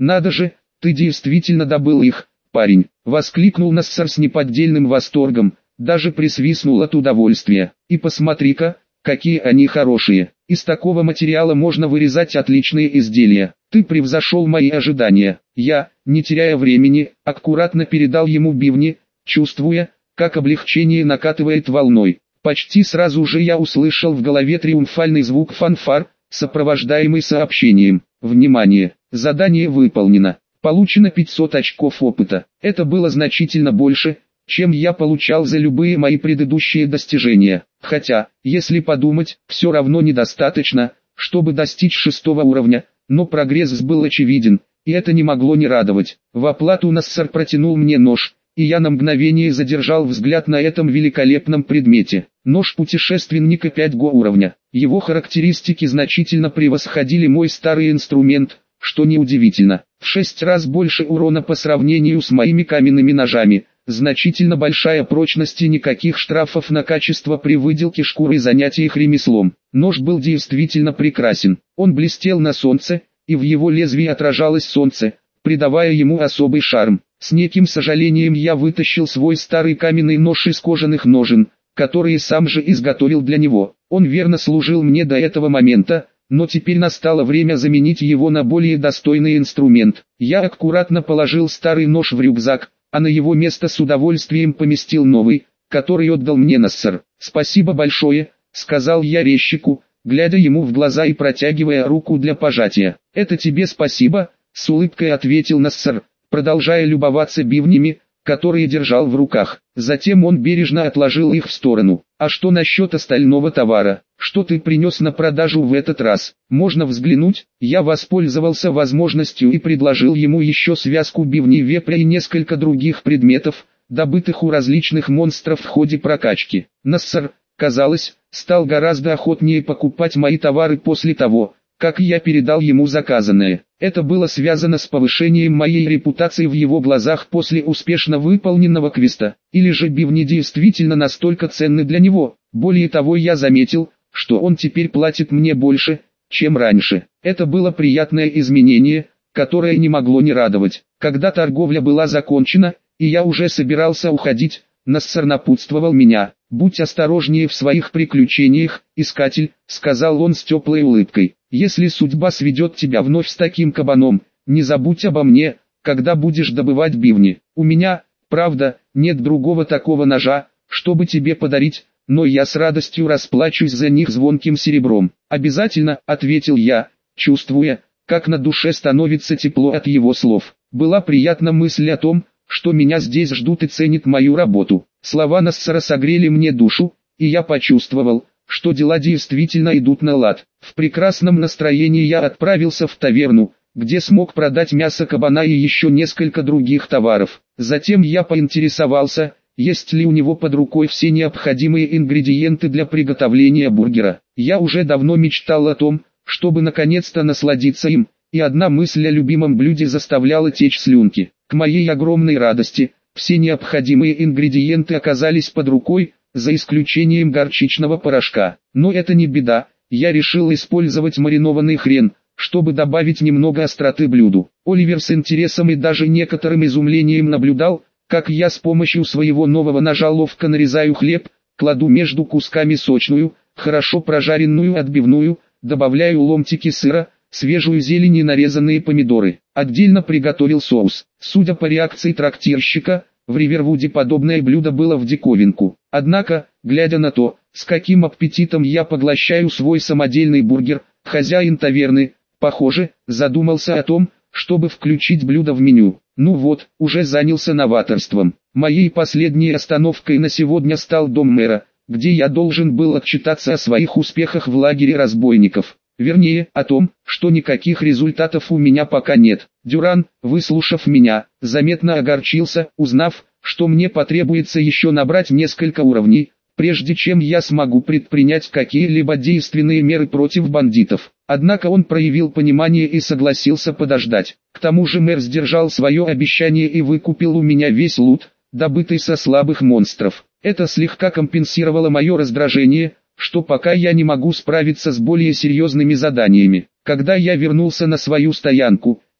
«Надо же, ты действительно добыл их, парень!» — воскликнул Нассар с неподдельным восторгом, даже присвистнул от удовольствия. «И посмотри-ка, какие они хорошие! Из такого материала можно вырезать отличные изделия. Ты превзошел мои ожидания». Я, не теряя времени, аккуратно передал ему бивни, чувствуя, как облегчение накатывает волной. Почти сразу же я услышал в голове триумфальный звук фанфар, сопровождаемый сообщением: «Внимание! Задание выполнено! Получено 500 очков опыта». Это было значительно больше, чем я получал за любые мои предыдущие достижения. Хотя, если подумать, все равно недостаточно, чтобы достичь 6-го уровня, но прогресс был очевиден, и это не могло не радовать. В оплату Нассар протянул мне нож, и я на мгновение задержал взгляд на этом великолепном предмете. Нож путешественника 5-го уровня. Его характеристики значительно превосходили мой старый инструмент, что неудивительно. В 6 раз больше урона по сравнению с моими каменными ножами, значительно большая прочность и никаких штрафов на качество при выделке шкуры и занятиях ремеслом. Нож был действительно прекрасен. Он блестел на солнце, и в его лезвии отражалось солнце, придавая ему особый шарм. С неким сожалением я вытащил свой старый каменный нож из кожаных ножен, которые сам же изготовил для него. Он верно служил мне до этого момента, но теперь настало время заменить его на более достойный инструмент. Я аккуратно положил старый нож в рюкзак, а на его место с удовольствием поместил новый, который отдал мне Нассар. «Спасибо большое», — сказал я резчику, глядя ему в глаза и протягивая руку для пожатия. «Это тебе спасибо», — с улыбкой ответил Нассар, продолжая любоваться бивнями, которые держал в руках. Затем он бережно отложил их в сторону. «А что насчет остального товара? Что ты принес на продажу в этот раз? Можно взглянуть?» Я воспользовался возможностью и предложил ему еще связку бивней вепря и несколько других предметов, добытых у различных монстров в ходе прокачки. Нассар, казалось, стал гораздо охотнее покупать мои товары после того, как я передал ему заказанное. Это было связано с повышением моей репутации в его глазах после успешно выполненного квеста. Или же бивни действительно настолько ценны для него. Более того, я заметил, что он теперь платит мне больше, чем раньше. Это было приятное изменение, которое не могло не радовать. Когда торговля была закончена, и я уже собирался уходить, Нассар напутствовал меня: «Будь осторожнее в своих приключениях, искатель», — сказал он с теплой улыбкой. «Если судьба сведет тебя вновь с таким кабаном, не забудь обо мне, когда будешь добывать бивни. У меня, правда, нет другого такого ножа, чтобы тебе подарить, но я с радостью расплачусь за них звонким серебром». «Обязательно», — ответил я, чувствуя, как на душе становится тепло от его слов. Была приятна мысль о том, что меня здесь ждут и ценят мою работу. Слова Нассара согрели мне душу, и я почувствовал, что дела действительно идут на лад. В прекрасном настроении я отправился в таверну, где смог продать мясо кабана и еще несколько других товаров. Затем я поинтересовался, есть ли у него под рукой все необходимые ингредиенты для приготовления бургера. Я уже давно мечтал о том, чтобы наконец-то насладиться им, и одна мысль о любимом блюде заставляла течь слюнки. К моей огромной радости, все необходимые ингредиенты оказались под рукой, за исключением горчичного порошка. Но это не беда, я решил использовать маринованный хрен, чтобы добавить немного остроты блюду. Оливер с интересом и даже некоторым изумлением наблюдал, как я с помощью своего нового ножа ловко нарезаю хлеб, кладу между кусками сочную, хорошо прожаренную отбивную, добавляю ломтики сыра, свежую зелень и нарезанные помидоры. Отдельно приготовил соус. Судя по реакции трактирщика, в Ривервуде подобное блюдо было в диковинку. Однако, глядя на то, с каким аппетитом я поглощаю свой самодельный бургер, хозяин таверны, похоже, задумался о том, чтобы включить блюдо в меню. Ну вот, уже занялся новаторством. Моей последней остановкой на сегодня стал дом мэра, где я должен был отчитаться о своих успехах в лагере разбойников. Вернее, о том, что никаких результатов у меня пока нет. Дюран, выслушав меня, заметно огорчился, узнав, что мне потребуется еще набрать несколько уровней, прежде чем я смогу предпринять какие-либо действенные меры против бандитов. Однако он проявил понимание и согласился подождать. К тому же мэр сдержал свое обещание и выкупил у меня весь лут, добытый со слабых монстров. Это слегка компенсировало мое раздражение, что пока я не могу справиться с более серьезными заданиями. Когда я вернулся на свою стоянку,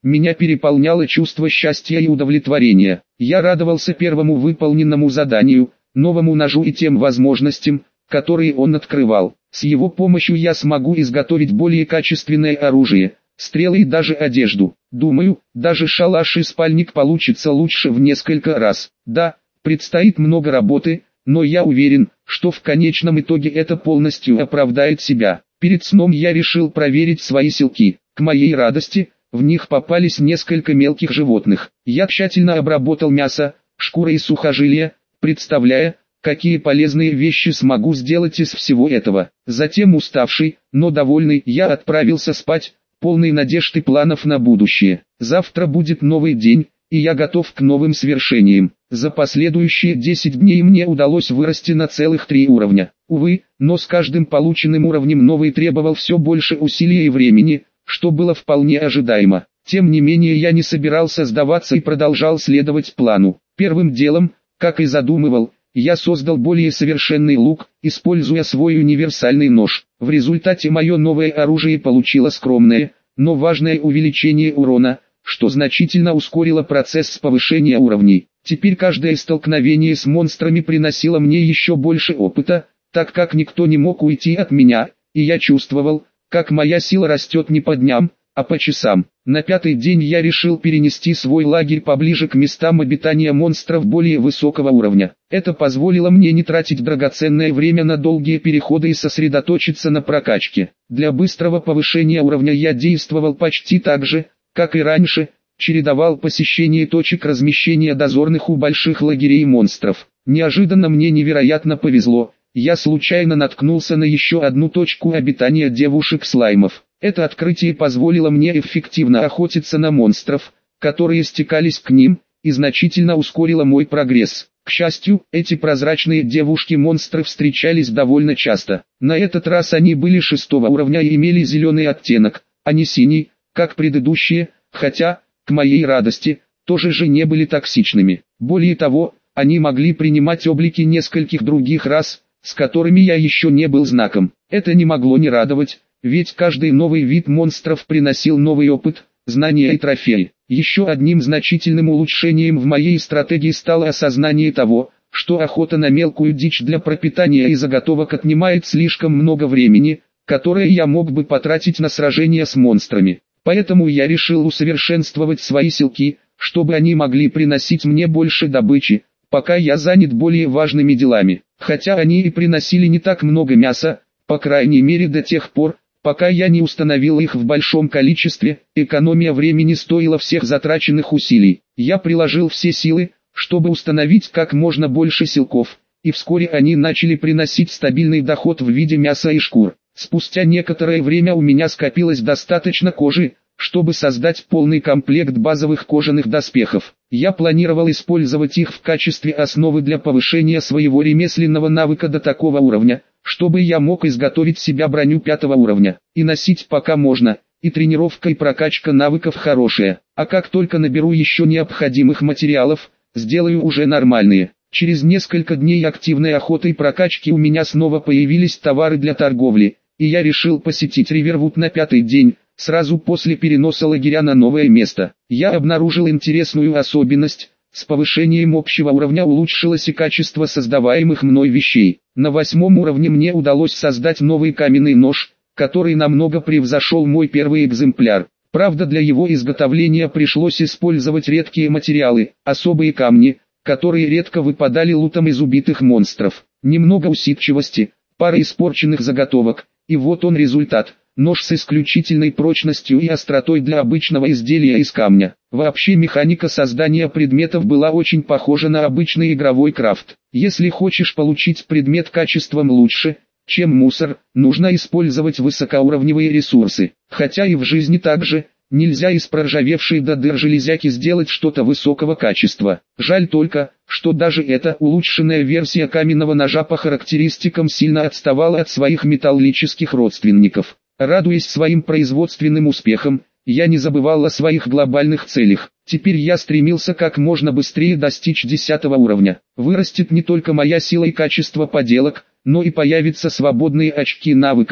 меня переполняло чувство счастья и удовлетворения. Я радовался первому выполненному заданию, новому ножу и тем возможностям, которые он открывал. С его помощью я смогу изготовить более качественное оружие, стрелы и даже одежду. Думаю, даже шалаш и спальник получится лучше в несколько раз. Да, предстоит много работы, но я уверен, что в конечном итоге это полностью оправдает себя. Перед сном я решил проверить свои силки. К моей радости, в них попались несколько мелких животных. Я тщательно обработал мясо, шкуры и сухожилия, представляя, какие полезные вещи смогу сделать из всего этого. Затем уставший, но довольный, я отправился спать, полный надежд и планов на будущее. Завтра будет новый день, и я готов к новым свершениям. За последующие 10 дней мне удалось вырасти на целых 3 уровня. Увы, но с каждым полученным уровнем новый требовал все больше усилий и времени, что было вполне ожидаемо. Тем не менее я не собирался сдаваться и продолжал следовать плану. Первым делом, как и задумывал, я создал более совершенный лук, используя свой универсальный нож. В результате мое новое оружие получило скромное, но важное увеличение урона, что значительно ускорило процесс повышения уровней. Теперь каждое столкновение с монстрами приносило мне еще больше опыта, так как никто не мог уйти от меня, и я чувствовал, как моя сила растет не по дням, а по часам. На 5-й день я решил перенести свой лагерь поближе к местам обитания монстров более высокого уровня. Это позволило мне не тратить драгоценное время на долгие переходы и сосредоточиться на прокачке. Для быстрого повышения уровня я действовал почти так же, как и раньше, чередовал посещение точек размещения дозорных у больших лагерей монстров. Неожиданно мне невероятно повезло. Я случайно наткнулся на еще одну точку обитания девушек-слаймов. Это открытие позволило мне эффективно охотиться на монстров, которые стекались к ним, и значительно ускорило мой прогресс. К счастью, эти прозрачные девушки-монстры встречались довольно часто. На этот раз они были 6-го уровня и имели зеленый оттенок, а не синий, как предыдущие, хотя, к моей радости, тоже же не были токсичными. Более того, они могли принимать облики нескольких других рас, с которыми я еще не был знаком. Это не могло не радовать, ведь каждый новый вид монстров приносил новый опыт, знания и трофеи. Еще одним значительным улучшением в моей стратегии стало осознание того, что охота на мелкую дичь для пропитания и заготовок отнимает слишком много времени, которое я мог бы потратить на сражения с монстрами. Поэтому я решил усовершенствовать свои силки, чтобы они могли приносить мне больше добычи, пока я занят более важными делами. Хотя они и приносили не так много мяса, по крайней мере до тех пор, пока я не установил их в большом количестве, экономия времени стоила всех затраченных усилий. Я приложил все силы, чтобы установить как можно больше силков, и вскоре они начали приносить стабильный доход в виде мяса и шкур. Спустя некоторое время у меня скопилось достаточно кожи, чтобы создать полный комплект базовых кожаных доспехов. Я планировал использовать их в качестве основы для повышения своего ремесленного навыка до такого уровня, чтобы я мог изготовить себе броню 5-го уровня, и носить пока можно, и тренировка и прокачка навыков хорошая. А как только наберу еще необходимых материалов, сделаю уже нормальные. Через несколько дней активной охоты и прокачки у меня снова появились товары для торговли, и я решил посетить Ривервуд на 5-й день, сразу после переноса лагеря на новое место. Я обнаружил интересную особенность. С повышением общего уровня улучшилось и качество создаваемых мной вещей. На 8-м уровне мне удалось создать новый каменный нож, который намного превзошел мой первый экземпляр. Правда, для его изготовления пришлось использовать редкие материалы, особые камни, которые редко выпадали лутом из убитых монстров. Немного усидчивости, пара испорченных заготовок, и вот он результат. Нож с исключительной прочностью и остротой для обычного изделия из камня. Вообще механика создания предметов была очень похожа на обычный игровой крафт. Если хочешь получить предмет качеством лучше, чем мусор, нужно использовать высокоуровневые ресурсы. Хотя и в жизни также, нельзя из проржавевшей до дыр железяки сделать что-то высокого качества. Жаль только, что даже эта улучшенная версия каменного ножа по характеристикам сильно отставала от своих металлических родственников. Радуясь своим производственным успехам, я не забывал о своих глобальных целях. Теперь я стремился как можно быстрее достичь 10-го уровня. Вырастет не только моя сила и качество поделок, но и появятся свободные очки навыков,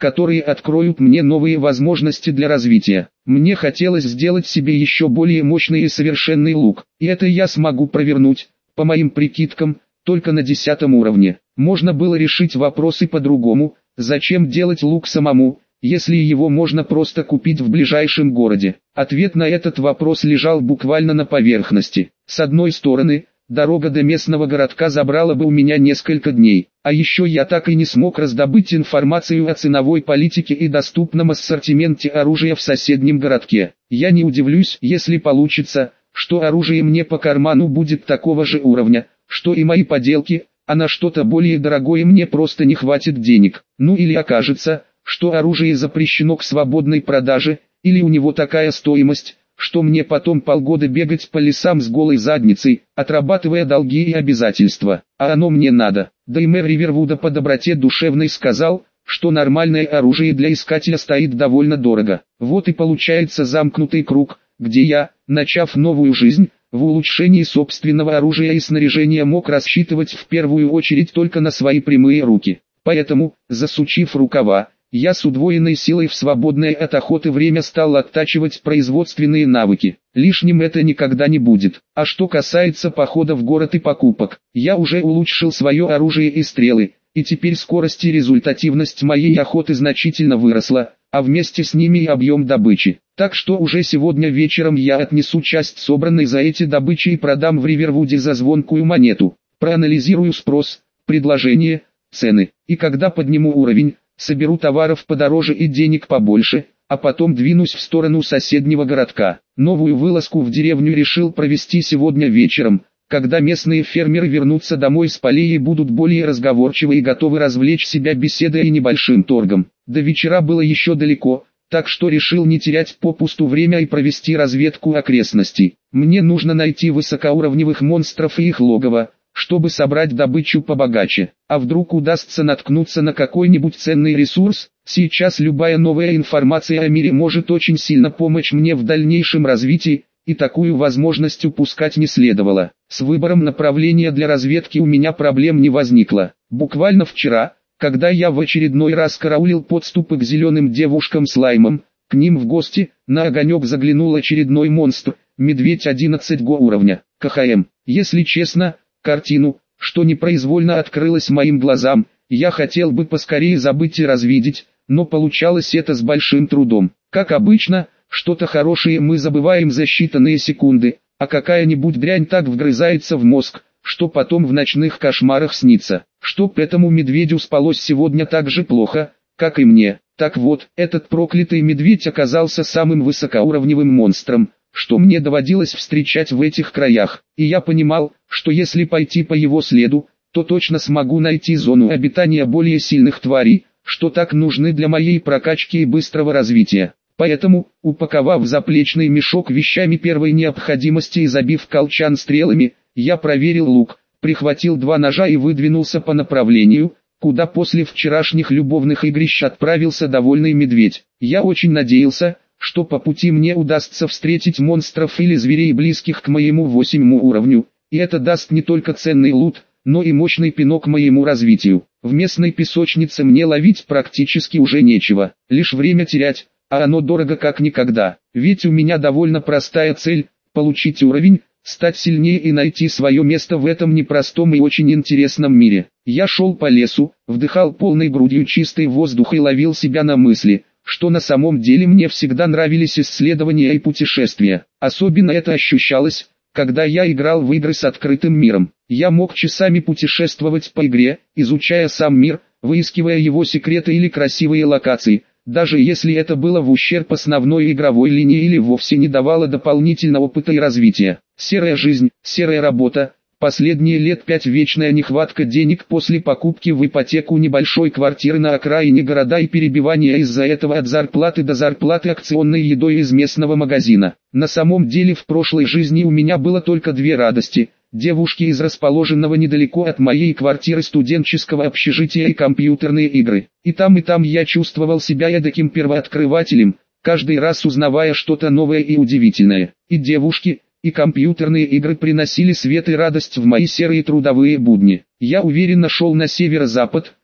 которые откроют мне новые возможности для развития. Мне хотелось сделать себе еще более мощный и совершенный лук, и это я смогу провернуть, по моим прикидкам, только на 10 уровне. Можно было решить вопросы по-другому: зачем делать лук самому, если его можно просто купить в ближайшем городе? Ответ на этот вопрос лежал буквально на поверхности. С одной стороны, дорога до местного городка забрала бы у меня несколько дней, а еще я так и не смог раздобыть информацию о ценовой политике и доступном ассортименте оружия в соседнем городке. Я не удивлюсь, если получится, что оружие мне по карману будет такого же уровня, что и мои поделки, а на что-то более дорогое мне просто не хватит денег. Ну или окажется, что оружие запрещено к свободной продаже, или у него такая стоимость, что мне потом полгода бегать по лесам с голой задницей, отрабатывая долги и обязательства. А оно мне надо. Да и мэр Ривервуда по доброте душевной сказал, что нормальное оружие для искателя стоит довольно дорого. Вот и получается замкнутый круг, где я, начав новую жизнь, в улучшении собственного оружия и снаряжения мог рассчитывать в первую очередь только на свои прямые руки. Поэтому, засучив рукава, я с удвоенной силой в свободное от охоты время стал оттачивать производственные навыки. Лишним это никогда не будет. А что касается похода в город и покупок, я уже улучшил свое оружие и стрелы, и теперь скорость и результативность моей охоты значительно выросла, а вместе с ними и объем добычи. Так что уже сегодня вечером я отнесу часть собранной за эти добычи и продам в Ривервуде за звонкую монету. Проанализирую спрос, предложение, цены, и когда подниму уровень, соберу товаров подороже и денег побольше, а потом двинусь в сторону соседнего городка. Новую вылазку в деревню решил провести сегодня вечером, когда местные фермеры вернутся домой с полей и будут более разговорчивы и готовы развлечь себя беседой и небольшим торгом. До вечера было еще далеко, так что решил не терять попусту время и провести разведку окрестностей. Мне нужно найти высокоуровневых монстров и их логово, чтобы собрать добычу побогаче. А вдруг удастся наткнуться на какой-нибудь ценный ресурс? Сейчас любая новая информация о мире может очень сильно помочь мне в дальнейшем развитии, и такую возможность упускать не следовало. С выбором направления для разведки у меня проблем не возникло. Буквально вчера, когда я в очередной раз караулил подступы к зеленым девушкам-слаймам, к ним в гости, на огонек заглянул очередной монстр, медведь 11 уровня, КХМ. Если честно, картину, что непроизвольно открылась моим глазам, я хотел бы поскорее забыть и развидеть, но получалось это с большим трудом. Как обычно, что-то хорошее мы забываем за считанные секунды, а какая-нибудь дрянь так вгрызается в мозг, что потом в ночных кошмарах снится. Чтоб этому медведю спалось сегодня так же плохо, как и мне. Так вот, этот проклятый медведь оказался самым высокоуровневым монстром, что мне доводилось встречать в этих краях, и я понимал, что если пойти по его следу, то точно смогу найти зону обитания более сильных тварей, что так нужны для моей прокачки и быстрого развития. Поэтому, упаковав заплечный мешок вещами первой необходимости и забив колчан стрелами, я проверил лук, прихватил 2 ножа и выдвинулся по направлению, куда после вчерашних любовных игрищ отправился довольный медведь. Я очень надеялся, что по пути мне удастся встретить монстров или зверей близких к моему 8 уровню, и это даст не только ценный лут, но и мощный пинок моему развитию. В местной песочнице мне ловить практически уже нечего, лишь время терять, а оно дорого как никогда. Ведь у меня довольно простая цель – получить уровень, стать сильнее и найти свое место в этом непростом и очень интересном мире. Я шел по лесу, вдыхал полной грудью чистый воздух и ловил себя на мысли, что на самом деле мне всегда нравились исследования и путешествия. Особенно это ощущалось, когда я играл в игры с открытым миром. Я мог часами путешествовать по игре, изучая сам мир, выискивая его секреты или красивые локации, даже если это было в ущерб основной игровой линии или вовсе не давало дополнительного опыта и развития. Серая жизнь, серая работа, последние лет 5 вечная нехватка денег после покупки в ипотеку небольшой квартиры на окраине города и перебивания из-за этого от зарплаты до зарплаты акционной едой из местного магазина. На самом деле в прошлой жизни у меня было только 2 радости – девушки из расположенного недалеко от моей квартиры студенческого общежития и компьютерные игры. И там я чувствовал себя эдаким первооткрывателем, каждый раз узнавая что-то новое и удивительное. И девушки, и компьютерные игры приносили свет и радость в мои серые трудовые будни. Я уверенно шел на северо-запад,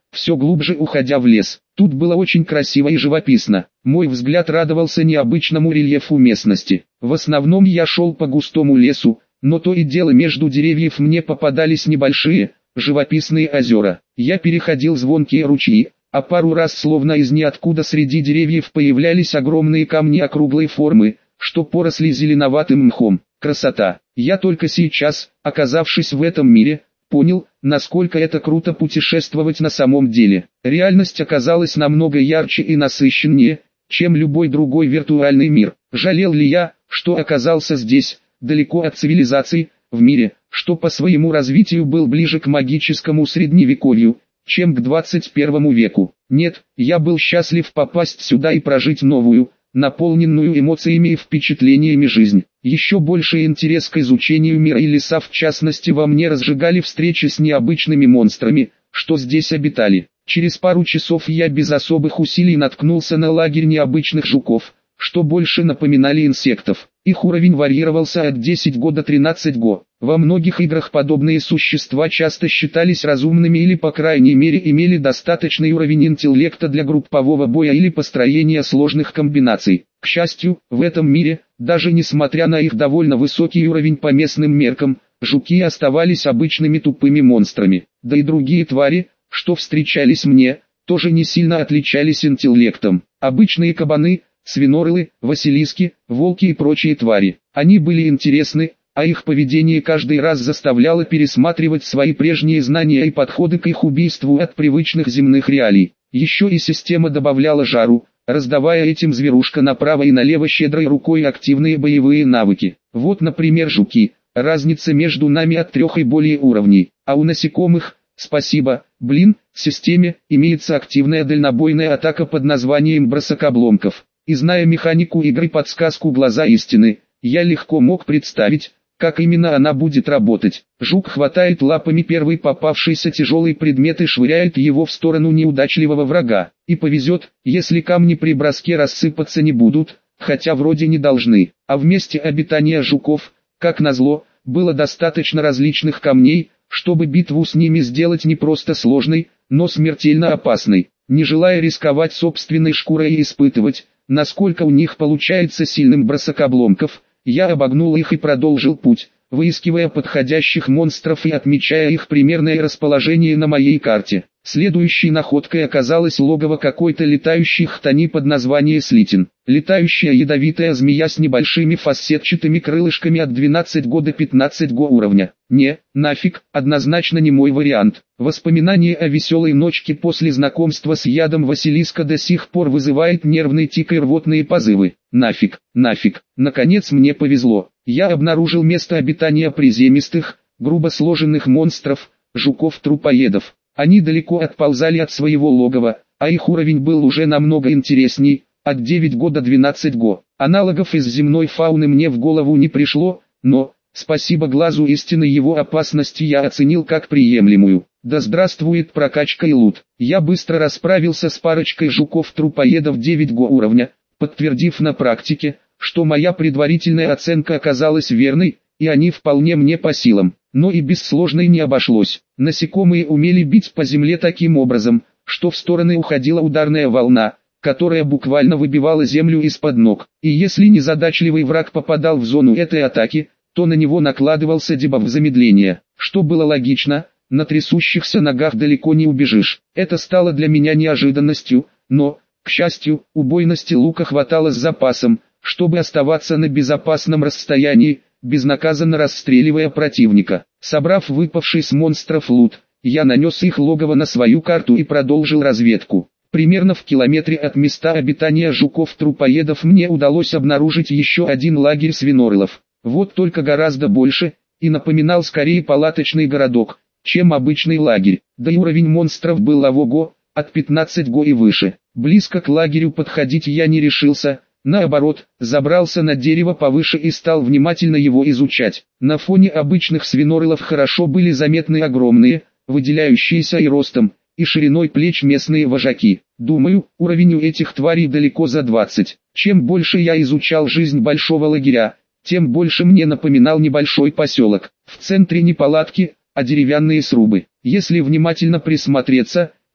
все глубже уходя в лес. Тут было очень красиво и живописно. Мой взгляд радовался необычному рельефу местности. В основном я шел по густому лесу, но то и дело между деревьев мне попадались небольшие, живописные озера. Я переходил звонкие ручьи, а пару раз словно из ниоткуда среди деревьев появлялись огромные камни округлой формы, что поросли зеленоватым мхом. Красота! Я только сейчас, оказавшись в этом мире, понял, насколько это круто путешествовать на самом деле. Реальность оказалась намного ярче и насыщеннее, чем любой другой виртуальный мир. Жалел ли я, что оказался здесь, далеко от цивилизации, в мире, что по своему развитию был ближе к магическому средневековью, чем к 21 веку? Нет, я был счастлив попасть сюда и прожить новую, наполненную эмоциями и впечатлениями жизнь. Еще больше интерес к изучению мира и леса в частности во мне разжигали встречи с необычными монстрами, что здесь обитали. Через пару часов я без особых усилий наткнулся на лагерь необычных жуков, что больше напоминали инсектов. Их уровень варьировался от 10 го до 13 го. Во многих играх подобные существа часто считались разумными или по крайней мере имели достаточный уровень интеллекта для группового боя или построения сложных комбинаций. К счастью, в этом мире, даже несмотря на их довольно высокий уровень по местным меркам, жуки оставались обычными тупыми монстрами. Да и другие твари, что встречались мне, тоже не сильно отличались интеллектом. Обычные кабаны, свинорылы, василиски, волки и прочие твари. Они были интересны, а их поведение каждый раз заставляло пересматривать свои прежние знания и подходы к их убийству от привычных земных реалий. Еще и система добавляла жару, раздавая этим зверушка направо и налево щедрой рукой активные боевые навыки. Вот, например, жуки. Разница между нами от 3 и более уровней, а у насекомых, спасибо, системе, имеется активная дальнобойная атака под названием бросок обломков. И зная механику игры подсказку «Глаза истины», я легко мог представить, как именно она будет работать. Жук хватает лапами первый попавшийся тяжелый предмет и швыряет его в сторону неудачливого врага. И повезет, если камни при броске рассыпаться не будут, хотя вроде не должны. А в месте обитания жуков, как назло, было достаточно различных камней, чтобы битву с ними сделать не просто сложной, но смертельно опасной. Не желая рисковать собственной шкурой и испытывать, насколько у них получается сильным бросок обломков, я обогнул их и продолжил путь, выискивая подходящих монстров и отмечая их примерное расположение на моей карте. Следующей находкой оказалось логово какой-то летающей хтони под названием слитин. Летающая ядовитая змея с небольшими фасетчатыми крылышками от 12 го до 15 го уровня. Не, нафиг, однозначно не мой вариант. Воспоминание о веселой ночке после знакомства с ядом Василиска до сих пор вызывает нервный тик и рвотные позывы. Нафиг. Наконец мне повезло. Я обнаружил место обитания приземистых, грубо сложенных монстров, жуков-трупоедов. Они далеко отползали от своего логова, а их уровень был уже намного интересней, от 9 го до 12 го. Аналогов из земной фауны мне в голову не пришло, но, спасибо глазу истины, его опасность я оценил как приемлемую. Да здравствует прокачка и лут. Я быстро расправился с парочкой жуков-трупоедов 9 го уровня, подтвердив на практике, что моя предварительная оценка оказалась верной, и они вполне мне по силам. Но и без сложной не обошлось. Насекомые умели бить по земле таким образом, что в стороны уходила ударная волна, которая буквально выбивала землю из-под ног. И если незадачливый враг попадал в зону этой атаки, то на него накладывался дебаф замедления. Что было логично, на трясущихся ногах далеко не убежишь. Это стало для меня неожиданностью, но, к счастью, убойности лука хватало с запасом, чтобы оставаться на безопасном расстоянии, безнаказанно расстреливая противника. Собрав выпавший с монстров лут, я нанес их логово на свою карту и продолжил разведку. Примерно в километре от места обитания жуков-трупоедов мне удалось обнаружить еще один лагерь свинорылов. Вот только гораздо больше, и напоминал скорее палаточный городок, чем обычный лагерь. Да и уровень монстров был ого-го, от 15 го и выше. Близко к лагерю подходить я не решился. Наоборот, забрался на дерево повыше и стал внимательно его изучать. На фоне обычных свинорылов хорошо были заметны огромные, выделяющиеся и ростом, и шириной плеч местные вожаки. Думаю, уровень у этих тварей далеко за 20. Чем больше я изучал жизнь большого лагеря, тем больше мне напоминал небольшой поселок. В центре не палатки, а деревянные срубы. Если внимательно присмотреться,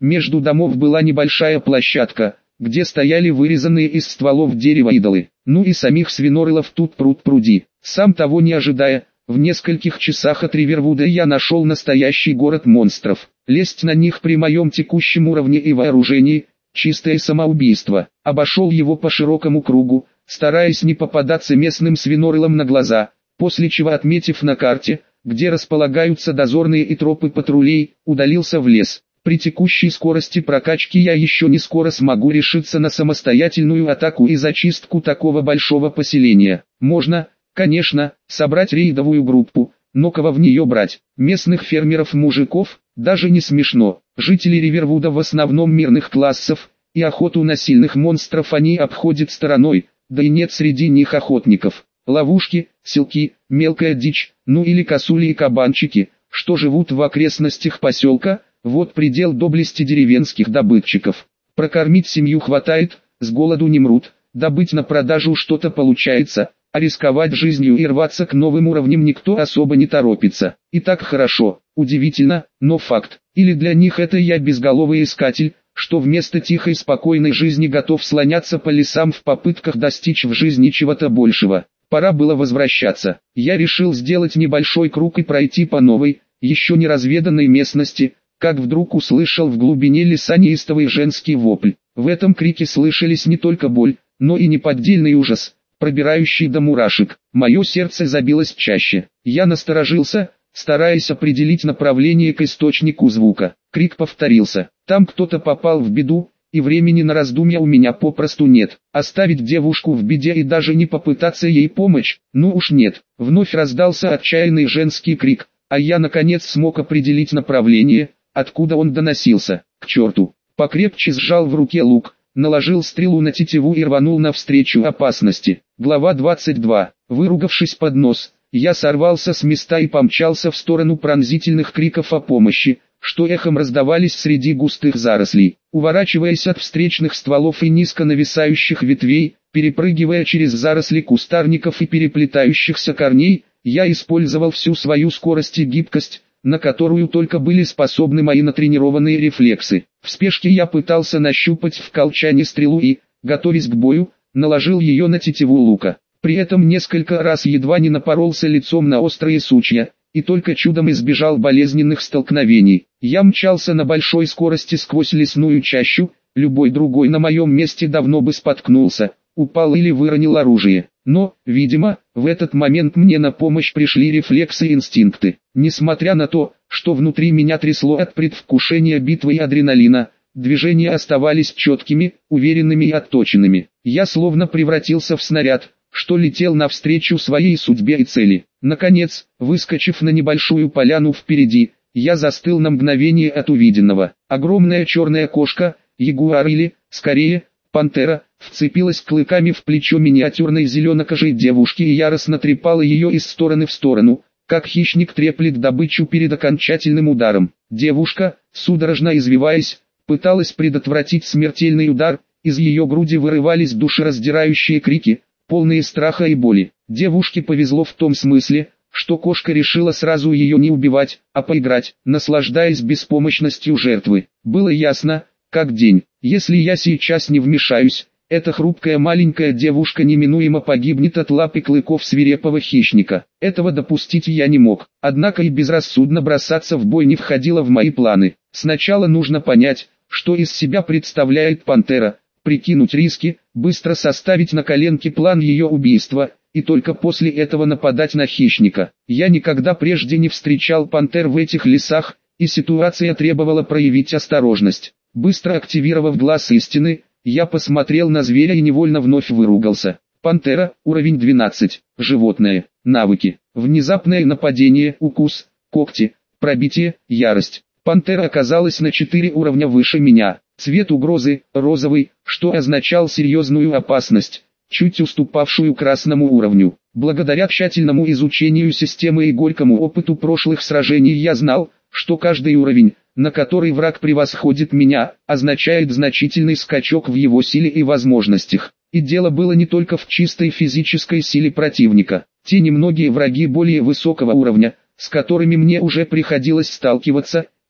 Между домов была небольшая площадка, где стояли вырезанные из стволов дерева идолы. Ну и самих свинорылов тут пруд-пруди. Сам того не ожидая, в нескольких часах от Ривервуда я нашел настоящий город монстров. Лезть на них при моем текущем уровне и вооружении – чистое самоубийство. Обошел его по широкому кругу, стараясь не попадаться местным свинорылам на глаза, после чего, отметив на карте, где располагаются дозорные и тропы патрулей, удалился в лес. При текущей скорости прокачки я еще не скоро смогу решиться на самостоятельную атаку и зачистку такого большого поселения. Можно, конечно, собрать рейдовую группу, но кого в нее брать? Местных фермеров-мужиков? Даже не смешно. Жители Ривервуда в основном мирных классов, и охоту на сильных монстров они обходят стороной, да и нет среди них охотников. Ловушки, селки, мелкая дичь, ну или косули и кабанчики, что живут в окрестностях поселка, вот предел доблести деревенских добытчиков. Прокормить семью хватает, с голоду не мрут, добыть на продажу что-то получается, а рисковать жизнью и рваться к новым уровням никто особо не торопится. И так хорошо, удивительно, но факт. Или для них это я безголовый искатель, что вместо тихой спокойной жизни готов слоняться по лесам в попытках достичь в жизни чего-то большего. Пора было возвращаться. Я решил сделать небольшой круг и пройти по новой, еще не разведанной местности, как вдруг услышал в глубине леса неистовый женский вопль. В этом крике слышались не только боль, но и неподдельный ужас, пробирающий до мурашек. Мое сердце забилось чаще. Я насторожился, стараясь определить направление к источнику звука. Крик повторился. Там кто-то попал в беду, и времени на раздумья у меня попросту нет. Оставить девушку в беде и даже не попытаться ей помочь, ну уж нет. Вновь раздался отчаянный женский крик, а я наконец смог определить направление, откуда он доносился. К черту. Покрепче сжал в руке лук, наложил стрелу на тетиву и рванул навстречу опасности. Глава 22. Выругавшись под нос, я сорвался с места и помчался в сторону пронзительных криков о помощи, что эхом раздавались среди густых зарослей. Уворачиваясь от встречных стволов и низко нависающих ветвей, перепрыгивая через заросли кустарников и переплетающихся корней, я использовал всю свою скорость и гибкость, на которую только были способны мои натренированные рефлексы. В спешке я пытался нащупать в колчане стрелу и, готовясь к бою, наложил ее на тетиву лука. При этом несколько раз едва не напоролся лицом на острые сучья, и только чудом избежал болезненных столкновений. Я мчался на большой скорости сквозь лесную чащу, любой другой на моем месте давно бы споткнулся, упал или выронил оружие. Но, видимо, в этот момент мне на помощь пришли рефлексы и инстинкты. Несмотря на то, что внутри меня трясло от предвкушения битвы и адреналина, движения оставались четкими, уверенными и отточенными. Я словно превратился в снаряд, что летел навстречу своей судьбе и цели. Наконец, выскочив на небольшую поляну впереди, я застыл на мгновение от увиденного. Огромная черная кошка, ягуар или, скорее, пантера, вцепилась клыками в плечо миниатюрной зеленокожей девушки и яростно трепала ее из стороны в сторону, как хищник треплет добычу перед окончательным ударом. Девушка, судорожно извиваясь, пыталась предотвратить смертельный удар, из ее груди вырывались душераздирающие крики, полные страха и боли. Девушке повезло в том смысле, что кошка решила сразу ее не убивать, а поиграть, наслаждаясь беспомощностью жертвы. Было ясно, как день. Если я сейчас не вмешаюсь, эта хрупкая маленькая девушка неминуемо погибнет от лап и клыков свирепого хищника. Этого допустить я не мог. Однако и безрассудно бросаться в бой не входило в мои планы. Сначала нужно понять, что из себя представляет пантера, прикинуть риски, быстро составить на коленке план ее убийства, и только после этого нападать на хищника. Я никогда прежде не встречал пантер в этих лесах, и ситуация требовала проявить осторожность. Быстро активировав глаз истины, я посмотрел на зверя и невольно вновь выругался. Пантера, уровень 12, животное, навыки, внезапное нападение, укус, когти, пробитие, ярость. Пантера оказалась на 4 уровня выше меня. Цвет угрозы – розовый, что означал серьезную опасность, чуть уступавшую красному уровню. Благодаря тщательному изучению системы и горькому опыту прошлых сражений я знал, что каждый уровень, на который враг превосходит меня, означает значительный скачок в его силе и возможностях. И дело было не только в чистой физической силе противника. Те немногие враги более высокого уровня, с которыми мне уже приходилось сталкиваться,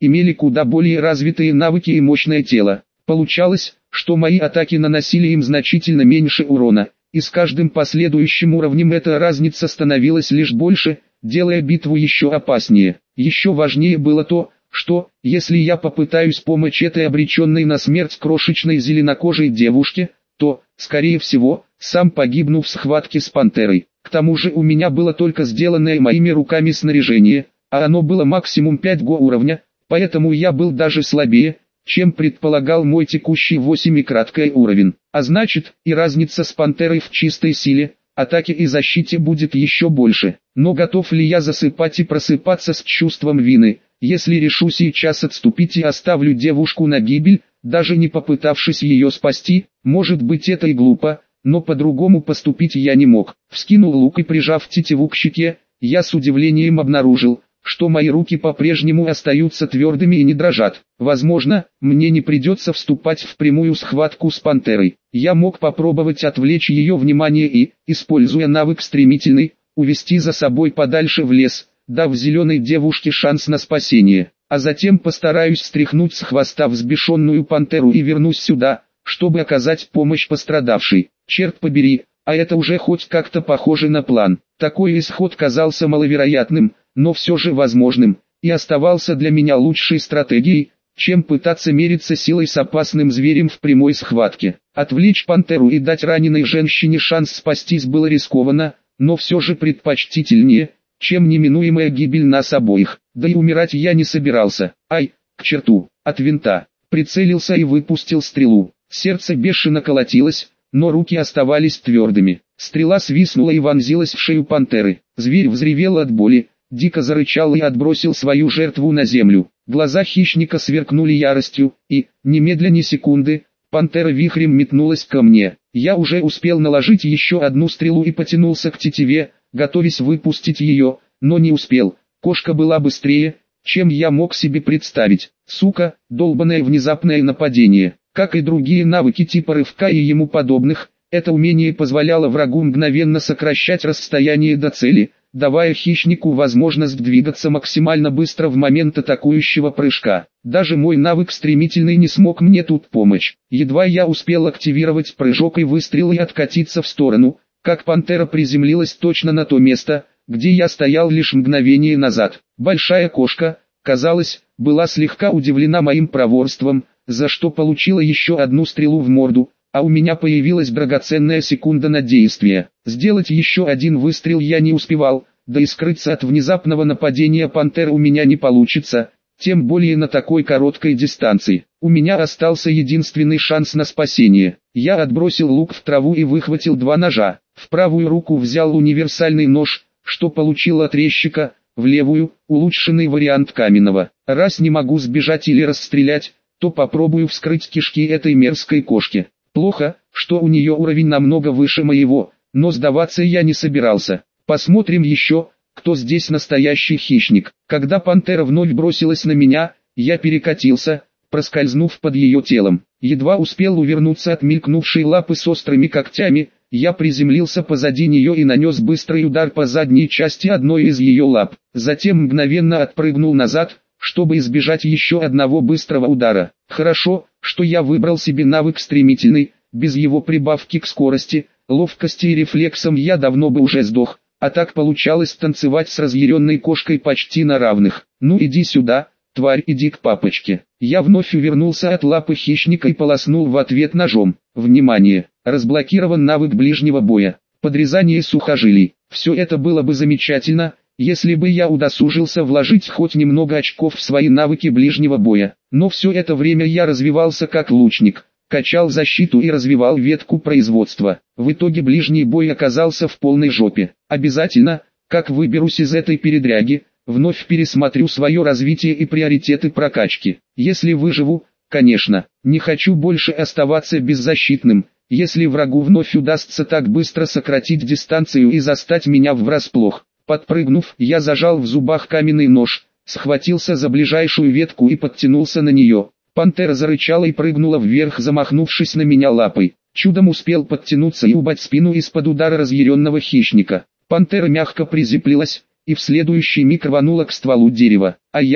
имели куда более развитые навыки и мощное тело. Получалось, что мои атаки наносили им значительно меньше урона, и с каждым последующим уровнем эта разница становилась лишь больше, делая битву еще опаснее. Еще важнее было то, что, если я попытаюсь помочь этой обреченной на смерть крошечной зеленокожей девушке, то, скорее всего, сам погибну в схватке с пантерой. К тому же у меня было только сделанное моими руками снаряжение, а оно было максимум 5 уровня, поэтому я был даже слабее, чем предполагал мой текущий 8-кратный уровень. А значит, и разница с пантерой в чистой силе, атаке и защите будет еще больше. Но готов ли я засыпать и просыпаться с чувством вины, если решу сейчас отступить и оставлю девушку на гибель, даже не попытавшись ее спасти? Может быть, это и глупо, но по-другому поступить я не мог. Вскинул лук и, прижав тетиву к щеке, я с удивлением обнаружил, что мои руки по-прежнему остаются твердыми и не дрожат. Возможно, мне не придется вступать в прямую схватку с пантерой. Я мог попробовать отвлечь ее внимание и, используя навык стремительный, увести за собой подальше в лес, дав зеленой девушке шанс на спасение. А затем постараюсь стряхнуть с хвоста взбешенную пантеру и вернусь сюда, чтобы оказать помощь пострадавшей. Черт побери, а это уже хоть как-то похоже на план. Такой исход казался маловероятным, но все же возможным, и оставался для меня лучшей стратегией, чем пытаться мериться силой с опасным зверем в прямой схватке. Отвлечь пантеру и дать раненой женщине шанс спастись было рискованно, но все же предпочтительнее, чем неминуемая гибель нас обоих. Да и умирать я не собирался. Ай, к черту, от винта. Прицелился и выпустил стрелу. Сердце бешено колотилось, но руки оставались твердыми. Стрела свистнула и вонзилась в шею пантеры. Зверь взревел от боли, дико зарычал и отбросил свою жертву на землю. Глаза хищника сверкнули яростью, и, немедля ни секунды, пантера вихрем метнулась ко мне. Я уже успел наложить еще одну стрелу и потянулся к тетиве, готовясь выпустить ее, но не успел. Кошка была быстрее, чем я мог себе представить. Сука, долбанное внезапное нападение. Как и другие навыки типа рывка и ему подобных, это умение позволяло врагу мгновенно сокращать расстояние до цели, давая хищнику возможность двигаться максимально быстро в момент атакующего прыжка. Даже мой навык стремительный не смог мне тут помочь. Едва я успел активировать прыжок и выстрел и откатиться в сторону, как пантера приземлилась точно на то место, где я стоял лишь мгновение назад. Большая кошка, казалось, была слегка удивлена моим проворством, за что получила еще одну стрелу в морду, а у меня появилась драгоценная секунда на действие. Сделать еще один выстрел я не успевал, да и скрыться от внезапного нападения пантеры у меня не получится, тем более на такой короткой дистанции. У меня остался единственный шанс на спасение. Я отбросил лук в траву и выхватил 2 ножа. В правую руку взял универсальный нож, что получил от резчика, в левую – улучшенный вариант каменного. Раз не могу сбежать или расстрелять, то попробую вскрыть кишки этой мерзкой кошки. Плохо, что у нее уровень намного выше моего, но сдаваться я не собирался. Посмотрим еще, кто здесь настоящий хищник. Когда пантера вновь бросилась на меня, я перекатился, проскользнув под ее телом. Едва успел увернуться от мелькнувшей лапы с острыми когтями, я приземлился позади нее и нанес быстрый удар по задней части одной из ее лап. Затем мгновенно отпрыгнул назад, чтобы избежать еще одного быстрого удара. Хорошо, что я выбрал себе навык стремительный, без его прибавки к скорости, ловкости и рефлексам я давно бы уже сдох, а так получалось танцевать с разъяренной кошкой почти на равных. Ну иди сюда, тварь, иди к папочке. Я вновь увернулся от лапы хищника и полоснул в ответ ножом. Внимание! Разблокирован навык ближнего боя. Подрезание сухожилий. Все это было бы замечательно, если бы я удосужился вложить хоть немного очков в свои навыки ближнего боя. Но все это время я развивался как лучник, качал защиту и развивал ветку производства. В итоге ближний бой оказался в полной жопе. Обязательно, как выберусь из этой передряги, вновь пересмотрю свое развитие и приоритеты прокачки. Если выживу, конечно, не хочу больше оставаться беззащитным. Если врагу вновь удастся так быстро сократить дистанцию и застать меня врасплох. Подпрыгнув, я зажал в зубах каменный нож, схватился за ближайшую ветку и подтянулся на нее. Пантера зарычала и прыгнула вверх, замахнувшись на меня лапой. Чудом успел подтянуться и убрать спину из-под удара разъяренного хищника. Пантера мягко приземлилась, и в следующий миг рванула к стволу дерева, а я,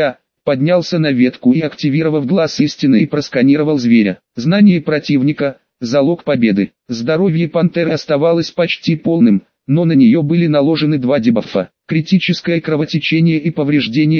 поднялся на ветку и, активировав глаз истины, просканировал зверя. Знание противника – залог победы. Здоровье пантеры оставалось почти полным, но на нее были наложены 2 дебафа. Критическое кровотечение и повреждение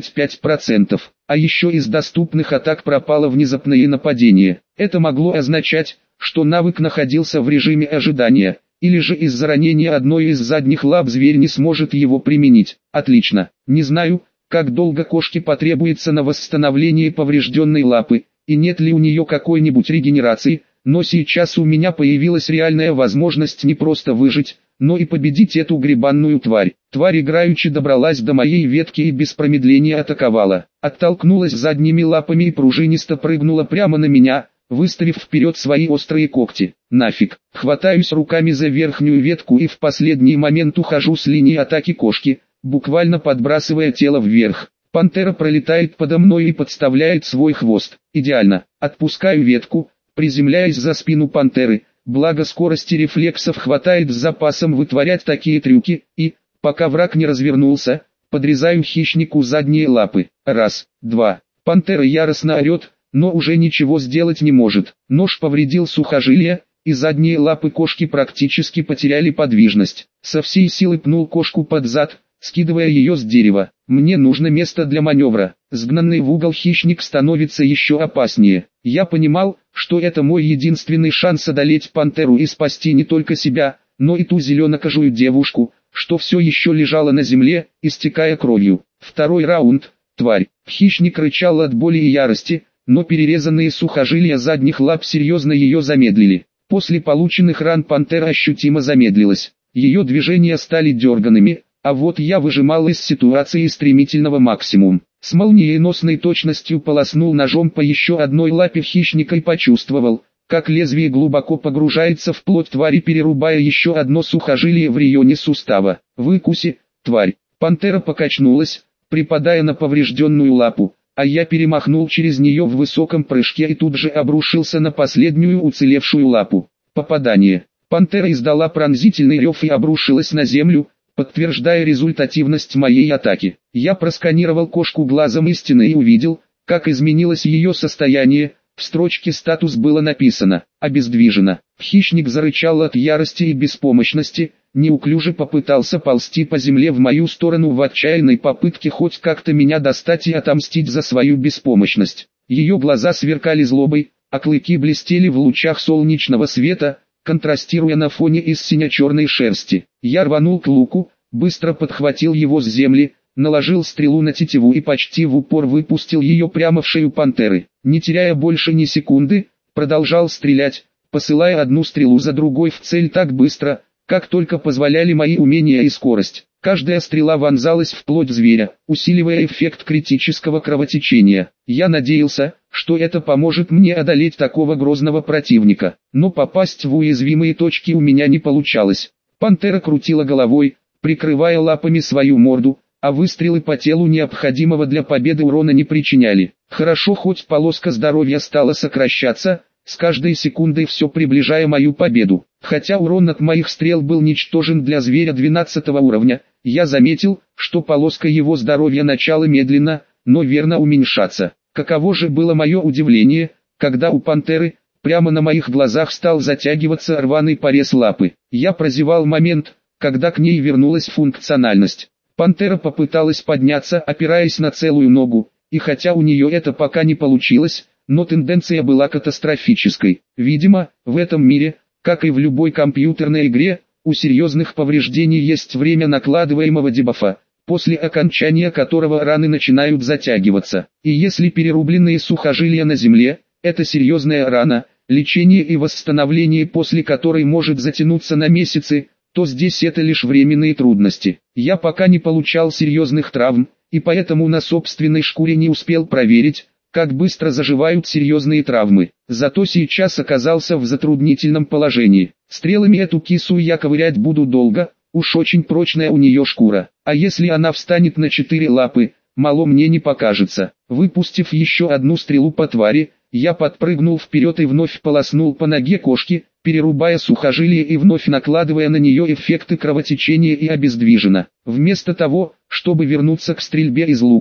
25%, а еще из доступных атак пропало внезапное нападение. Это могло означать, что навык находился в режиме ожидания, или же из-за ранения одной из задних лап зверь не сможет его применить. Отлично. Не знаю, как долго кошке потребуется на восстановление поврежденной лапы, и нет ли у нее какой-нибудь регенерации, но сейчас у меня появилась реальная возможность не просто выжить, но и победить эту гребанную тварь. Тварь играючи добралась до моей ветки и без промедления атаковала. Оттолкнулась задними лапами и пружинисто прыгнула прямо на меня, выставив вперед свои острые когти. Нафиг. Хватаюсь руками за верхнюю ветку и в последний момент ухожу с линии атаки кошки, буквально подбрасывая тело вверх. Пантера пролетает подо мной и подставляет свой хвост. Идеально. Отпускаю ветку, приземляясь за спину пантеры, благо скорости рефлексов хватает с запасом вытворять такие трюки, и, пока враг не развернулся, подрезаю хищнику задние лапы. Раз, два. Пантера яростно орет, но уже ничего сделать не может. Нож повредил сухожилие, и задние лапы кошки практически потеряли подвижность. Со всей силы пнул кошку под зад, скидывая ее с дерева. Мне нужно место для маневра. Сгнанный в угол хищник становится еще опаснее. Я понимал, что это мой единственный шанс одолеть пантеру и спасти не только себя, но и ту зеленокожую девушку, что все еще лежала на земле, истекая кровью. Второй раунд. Тварь. Хищник рычал от боли и ярости, но перерезанные сухожилия задних лап серьезно ее замедлили. После полученных ран пантера ощутимо замедлилась. Ее движения стали дерганными, а вот я выжимал из ситуации стремительного максимум. С молниеносной точностью полоснул ножом по еще одной лапе хищника и почувствовал, как лезвие глубоко погружается в плоть твари, перерубая еще одно сухожилие в районе сустава. «Выкуси, тварь!» Пантера покачнулась, припадая на поврежденную лапу, а я перемахнул через нее в высоком прыжке и тут же обрушился на последнюю уцелевшую лапу. Попадание. Пантера издала пронзительный рев и обрушилась на землю, подтверждая результативность моей атаки. Я просканировал кошку глазом истины и увидел, как изменилось ее состояние. В строчке «Статус» было написано «Обездвижено». Хищник зарычал от ярости и беспомощности, неуклюже попытался ползти по земле в мою сторону в отчаянной попытке хоть как-то меня достать и отомстить за свою беспомощность. Ее глаза сверкали злобой, а клыки блестели в лучах солнечного света, контрастируя на фоне из сине-черной шерсти. Я рванул к луку, быстро подхватил его с земли, наложил стрелу на тетиву и почти в упор выпустил ее прямо в шею пантеры. Не теряя больше ни секунды, продолжал стрелять, посылая одну стрелу за другой в цель так быстро, как только позволяли мои умения и скорость. Каждая стрела вонзалась в плоть зверя, усиливая эффект критического кровотечения. Я надеялся, что это поможет мне одолеть такого грозного противника, но попасть в уязвимые точки у меня не получалось. Пантера крутила головой, прикрывая лапами свою морду, а выстрелы по телу необходимого для победы урона не причиняли. Хорошо, хоть полоска здоровья стала сокращаться, с каждой секундой все приближая мою победу. Хотя урон от моих стрел был ничтожен для зверя 12 уровня, я заметил, что полоска его здоровья начала медленно, но верно уменьшаться. Каково же было мое удивление, когда у пантеры, прямо на моих глазах стал затягиваться рваный порез лапы. Я прозевал момент, когда к ней вернулась функциональность. Пантера попыталась подняться, опираясь на целую ногу, и хотя у нее это пока не получилось, но тенденция была катастрофической. Видимо, в этом мире, как и в любой компьютерной игре, у серьезных повреждений есть время накладываемого дебафа, после окончания которого раны начинают затягиваться. И если перерубленные сухожилия на земле, это серьезная рана, лечение и восстановление после которой может затянуться на месяцы, то здесь это лишь временные трудности. Я пока не получал серьезных травм, и поэтому на собственной шкуре не успел проверить, как быстро заживают серьезные травмы. Зато сейчас оказался в затруднительном положении. Стрелами эту кису я ковырять буду долго, уж очень прочная у нее шкура. А если она встанет на 4 лапы, мало мне не покажется. Выпустив еще одну стрелу по твари, я подпрыгнул вперед и вновь полоснул по ноге кошки, перерубая сухожилие и вновь накладывая на нее эффекты кровотечения и обездвижена. Вместо того, чтобы вернуться к стрельбе из лука,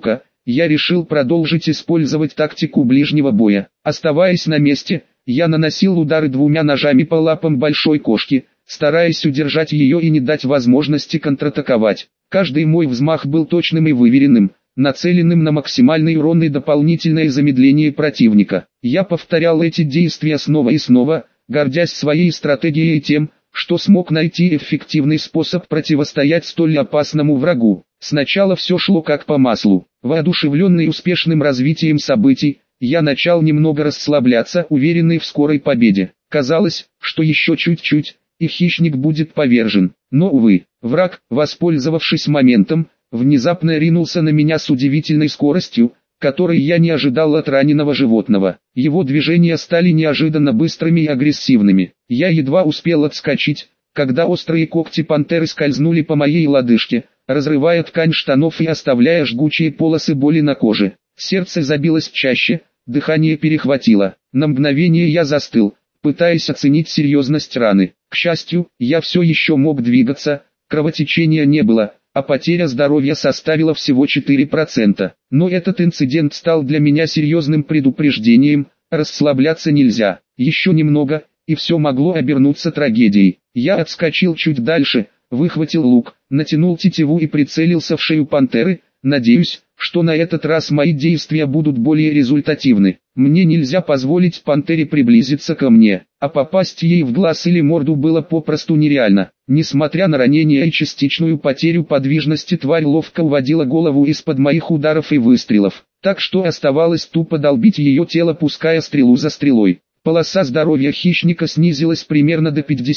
я решил продолжить использовать тактику ближнего боя. Оставаясь на месте, я наносил удары двумя ножами по лапам большой кошки, стараясь удержать ее и не дать возможности контратаковать. Каждый мой взмах был точным и выверенным, нацеленным на максимальный урон и дополнительное замедление противника. Я повторял эти действия снова и снова, гордясь своей стратегией и тем, что смог найти эффективный способ противостоять столь опасному врагу. Сначала все шло как по маслу. Воодушевленный успешным развитием событий, я начал немного расслабляться, уверенный в скорой победе. Казалось, что еще чуть-чуть, и хищник будет повержен. Но увы, враг, воспользовавшись моментом, внезапно ринулся на меня с удивительной скоростью, которой я не ожидал от раненого животного. Его движения стали неожиданно быстрыми и агрессивными. Я едва успел отскочить, когда острые когти пантеры скользнули по моей лодыжке, разрывая ткань штанов и оставляя жгучие полосы боли на коже. Сердце забилось чаще, дыхание перехватило. На мгновение я застыл, пытаясь оценить серьезность раны. К счастью, я все еще мог двигаться, кровотечения не было, а потеря здоровья составила всего 4%. Но этот инцидент стал для меня серьезным предупреждением, расслабляться нельзя. Еще немного, и все могло обернуться трагедией. Я отскочил чуть дальше, выхватил лук, натянул тетиву и прицелился в шею пантеры, надеюсь, что на этот раз мои действия будут более результативны. Мне нельзя позволить пантере приблизиться ко мне, а попасть ей в глаз или морду было попросту нереально. Несмотря на ранение и частичную потерю подвижности, тварь ловко уводила голову из-под моих ударов и выстрелов, так что оставалось тупо долбить ее тело, пуская стрелу за стрелой. Полоса здоровья хищника снизилась примерно до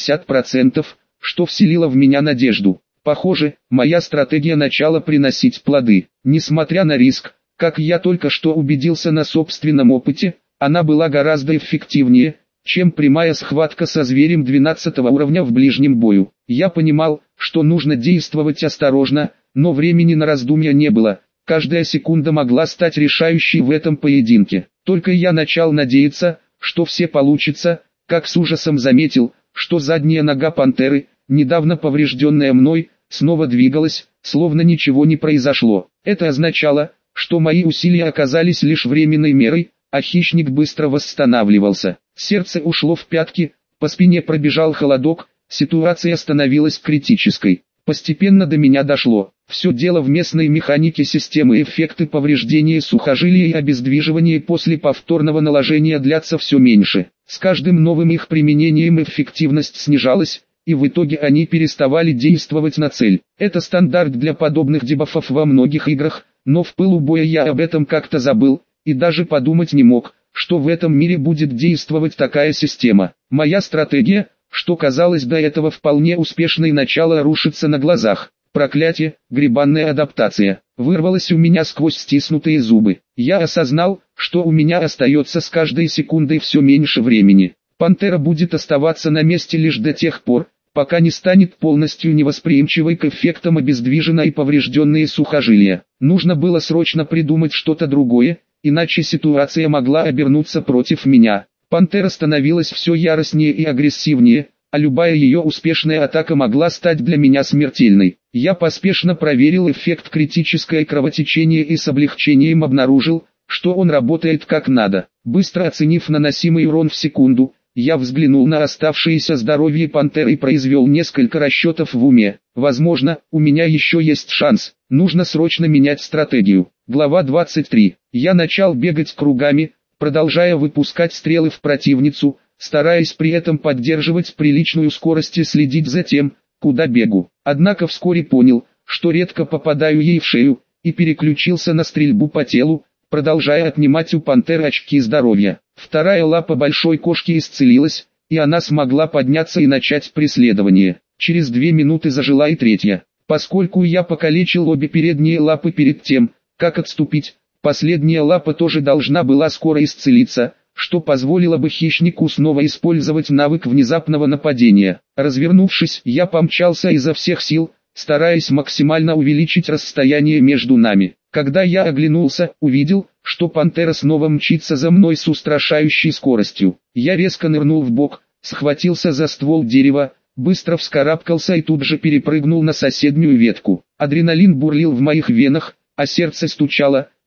50%, что вселило в меня надежду. Похоже, моя стратегия начала приносить плоды. Несмотря на риск, как я только что убедился на собственном опыте, она была гораздо эффективнее, чем прямая схватка со зверем 12 уровня в ближнем бою. Я понимал, что нужно действовать осторожно, но времени на раздумья не было. Каждая секунда могла стать решающей в этом поединке. Только я начал надеяться, что все получится, как с ужасом заметил, что задняя нога пантеры, недавно поврежденная мной, снова двигалась, словно ничего не произошло. Это означало, что мои усилия оказались лишь временной мерой, а хищник быстро восстанавливался. Сердце ушло в пятки, по спине пробежал холодок, ситуация становилась критической. Постепенно до меня дошло. Все дело в местной механике системы. Эффекты повреждения сухожилия и обездвиживания после повторного наложения длятся все меньше. С каждым новым их применением эффективность снижалась, и в итоге они переставали действовать на цель. Это стандарт для подобных дебафов во многих играх, но в пылу боя я об этом как-то забыл, и даже подумать не мог, что в этом мире будет действовать такая система. Моя стратегия, что казалось до этого вполне успешной, начала рушиться на глазах. Проклятие, грибанная адаптация, вырвалась у меня сквозь стиснутые зубы. Я осознал, что у меня остается с каждой секундой все меньше времени. Пантера будет оставаться на месте лишь до тех пор, пока не станет полностью невосприимчивой к эффектам обездвижена и поврежденные сухожилия. Нужно было срочно придумать что-то другое, иначе ситуация могла обернуться против меня. Пантера становилась все яростнее и агрессивнее, а любая ее успешная атака могла стать для меня смертельной. Я поспешно проверил эффект критическое кровотечение и с облегчением обнаружил, что он работает как надо. Быстро оценив наносимый урон в секунду, я взглянул на оставшееся здоровье пантеры и произвел несколько расчетов в уме. Возможно, у меня еще есть шанс, нужно срочно менять стратегию. Глава 23. Я начал бегать кругами, продолжая выпускать стрелы в противницу, стараясь при этом поддерживать приличную скорость и следить за тем, куда бегу. Однако вскоре понял, что редко попадаю ей в шею, и переключился на стрельбу по телу, продолжая отнимать у пантеры очки здоровья. Вторая лапа большой кошки исцелилась, и она смогла подняться и начать преследование. Через 2 минуты зажила и третья. Поскольку я покалечил обе передние лапы перед тем, как отступить, последняя лапа тоже должна была скоро исцелиться, что позволило бы хищнику снова использовать навык внезапного нападения. Развернувшись, я помчался изо всех сил, стараясь максимально увеличить расстояние между нами. Когда я оглянулся, увидел, что пантера снова мчится за мной с устрашающей скоростью. Я резко нырнул вбок, схватился за ствол дерева, быстро вскарабкался и тут же перепрыгнул на соседнюю ветку. Адреналин бурлил в моих венах, а сердце стучало,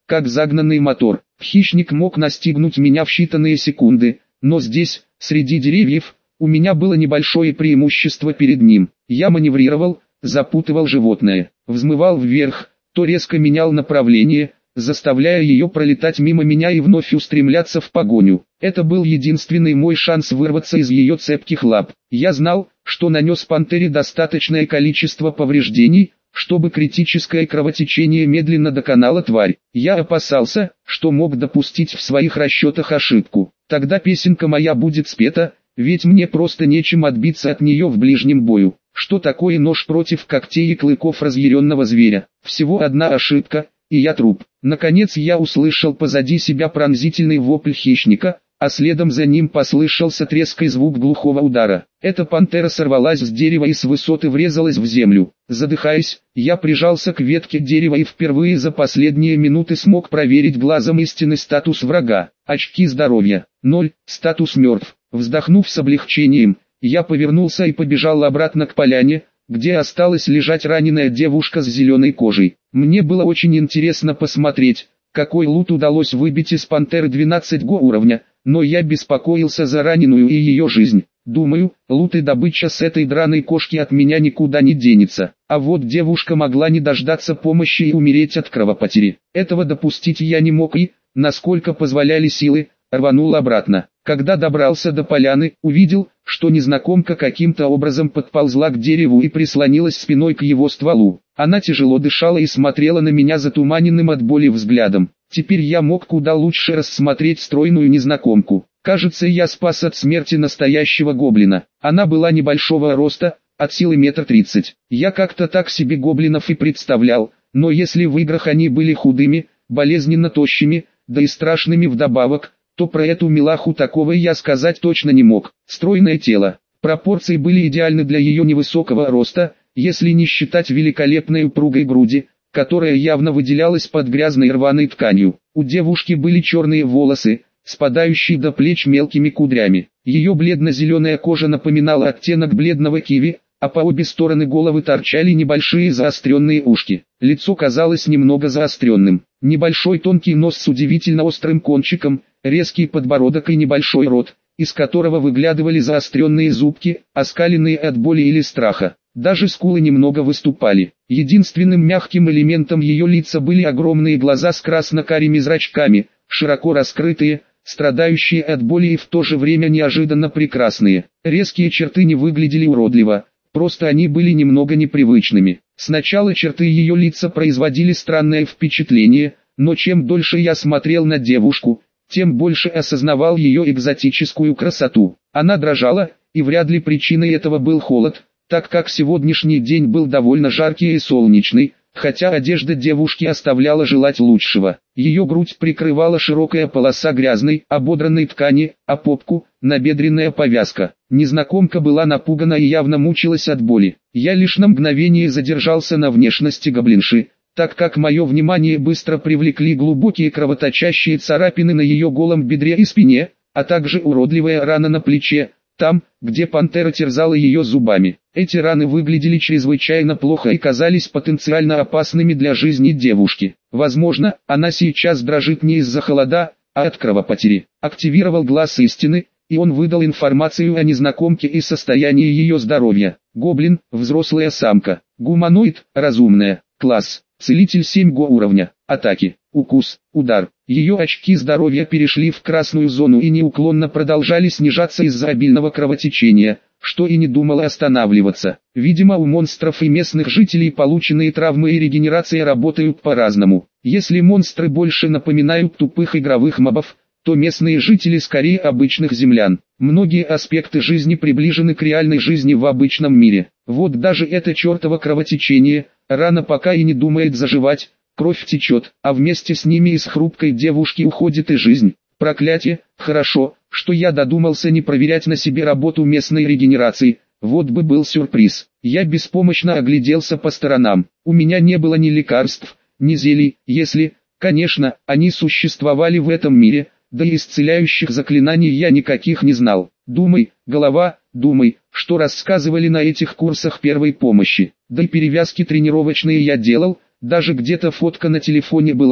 как загнанный мотор. Хищник мог настигнуть меня в считанные секунды, но здесь, среди деревьев, у меня было небольшое преимущество перед ним. Я маневрировал, запутывал животное, взмывал вверх, то резко менял направление, заставляя ее пролетать мимо меня и вновь устремляться в погоню. Это был единственный мой шанс вырваться из ее цепких лап. Я знал, что нанес пантере достаточное количество повреждений, чтобы критическое кровотечение медленно доконало тварь. Я опасался, что мог допустить в своих расчетах ошибку. Тогда песенка моя будет спета, ведь мне просто нечем отбиться от нее в ближнем бою. Что такое нож против когтей и клыков разъяренного зверя? Всего одна ошибка, и я труп. Наконец я услышал позади себя пронзительный вопль хищника, а следом за ним послышался треск и звук глухого удара. Эта пантера сорвалась с дерева и с высоты врезалась в землю. Задыхаясь, я прижался к ветке дерева и впервые за последние минуты смог проверить глазом истинный статус врага. Очки здоровья 0, статус мертв. Вздохнув с облегчением, я повернулся и побежал обратно к поляне, где осталась лежать раненая девушка с зеленой кожей. Мне было очень интересно посмотреть, какой лут удалось выбить из пантеры 12 уровня, но я беспокоился за раненую и ее жизнь. Думаю, лут и добыча с этой драной кошки от меня никуда не денется. А вот девушка могла не дождаться помощи и умереть от кровопотери. Этого допустить я не мог и, насколько позволяли силы, рванул обратно. Когда добрался до поляны, увидел, что незнакомка каким-то образом подползла к дереву и прислонилась спиной к его стволу. Она тяжело дышала и смотрела на меня затуманенным от боли взглядом. Теперь я мог куда лучше рассмотреть стройную незнакомку. Кажется, я спас от смерти настоящего гоблина. Она была небольшого роста, от силы 1,30 м. Я как-то так себе гоблинов и представлял, но если в играх они были худыми, болезненно тощими, да и страшными вдобавок, то про эту милаху такого я сказать точно не мог. Стройное тело, пропорции были идеальны для ее невысокого роста, если не считать великолепной упругой груди, которая явно выделялась под грязной рваной тканью. У девушки были черные волосы, спадающие до плеч мелкими кудрями. Ее бледно-зеленая кожа напоминала оттенок бледного киви, а по обе стороны головы торчали небольшие заостренные ушки. Лицо казалось немного заостренным. Небольшой тонкий нос с удивительно острым кончиком, резкий подбородок и небольшой рот, из которого выглядывали заостренные зубки, оскаленные от боли или страха. Даже скулы немного выступали. Единственным мягким элементом ее лица были огромные глаза с красно-карими зрачками, широко раскрытые, страдающие от боли и в то же время неожиданно прекрасные. Резкие черты не выглядели уродливо, просто они были немного непривычными. Сначала черты ее лица производили странное впечатление, но чем дольше я смотрел на девушку, тем больше осознавал ее экзотическую красоту. Она дрожала, и вряд ли причиной этого был холод, так как сегодняшний день был довольно жаркий и солнечный, хотя одежда девушки оставляла желать лучшего. Ее грудь прикрывала широкая полоса грязной, ободранной ткани, а попку – набедренная повязка. Незнакомка была напугана и явно мучилась от боли. Я лишь на мгновение задержался на внешности гоблинши, так как мое внимание быстро привлекли глубокие кровоточащие царапины на ее голом бедре и спине, а также уродливая рана на плече, там, где пантера терзала ее зубами. Эти раны выглядели чрезвычайно плохо и казались потенциально опасными для жизни девушки. Возможно, она сейчас дрожит не из-за холода, а от кровопотери. Активировал глаз истины, и он выдал информацию о незнакомке и состоянии ее здоровья. Гоблин, взрослая самка. Гуманоид, разумная. Класс, целитель 7 уровня. Атаки, укус, удар. Ее очки здоровья перешли в красную зону и неуклонно продолжали снижаться из-за обильного кровотечения, что и не думало останавливаться. Видимо, у монстров и местных жителей полученные травмы и регенерация работают по-разному. Если монстры больше напоминают тупых игровых мобов, то местные жители скорее обычных землян. Многие аспекты жизни приближены к реальной жизни в обычном мире. Вот даже это чертово кровотечение, рана пока и не думает заживать. Кровь течет, а вместе с ними из хрупкой девушки уходит и жизнь. Проклятие, хорошо, что я додумался не проверять на себе работу местной регенерации, вот бы был сюрприз. Я беспомощно огляделся по сторонам. У меня не было ни лекарств, ни зелий, если, конечно, они существовали в этом мире, да и исцеляющих заклинаний я никаких не знал. Думай, голова, думай, что рассказывали на этих курсах первой помощи. Да и перевязки тренировочные я делал. Даже где-то фотка на телефоне была,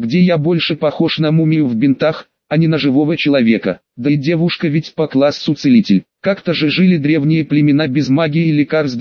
где я больше похож на мумию в бинтах, а не на живого человека. Да и девушка ведь по классу целитель. Как-то же жили древние племена без магии и лекарств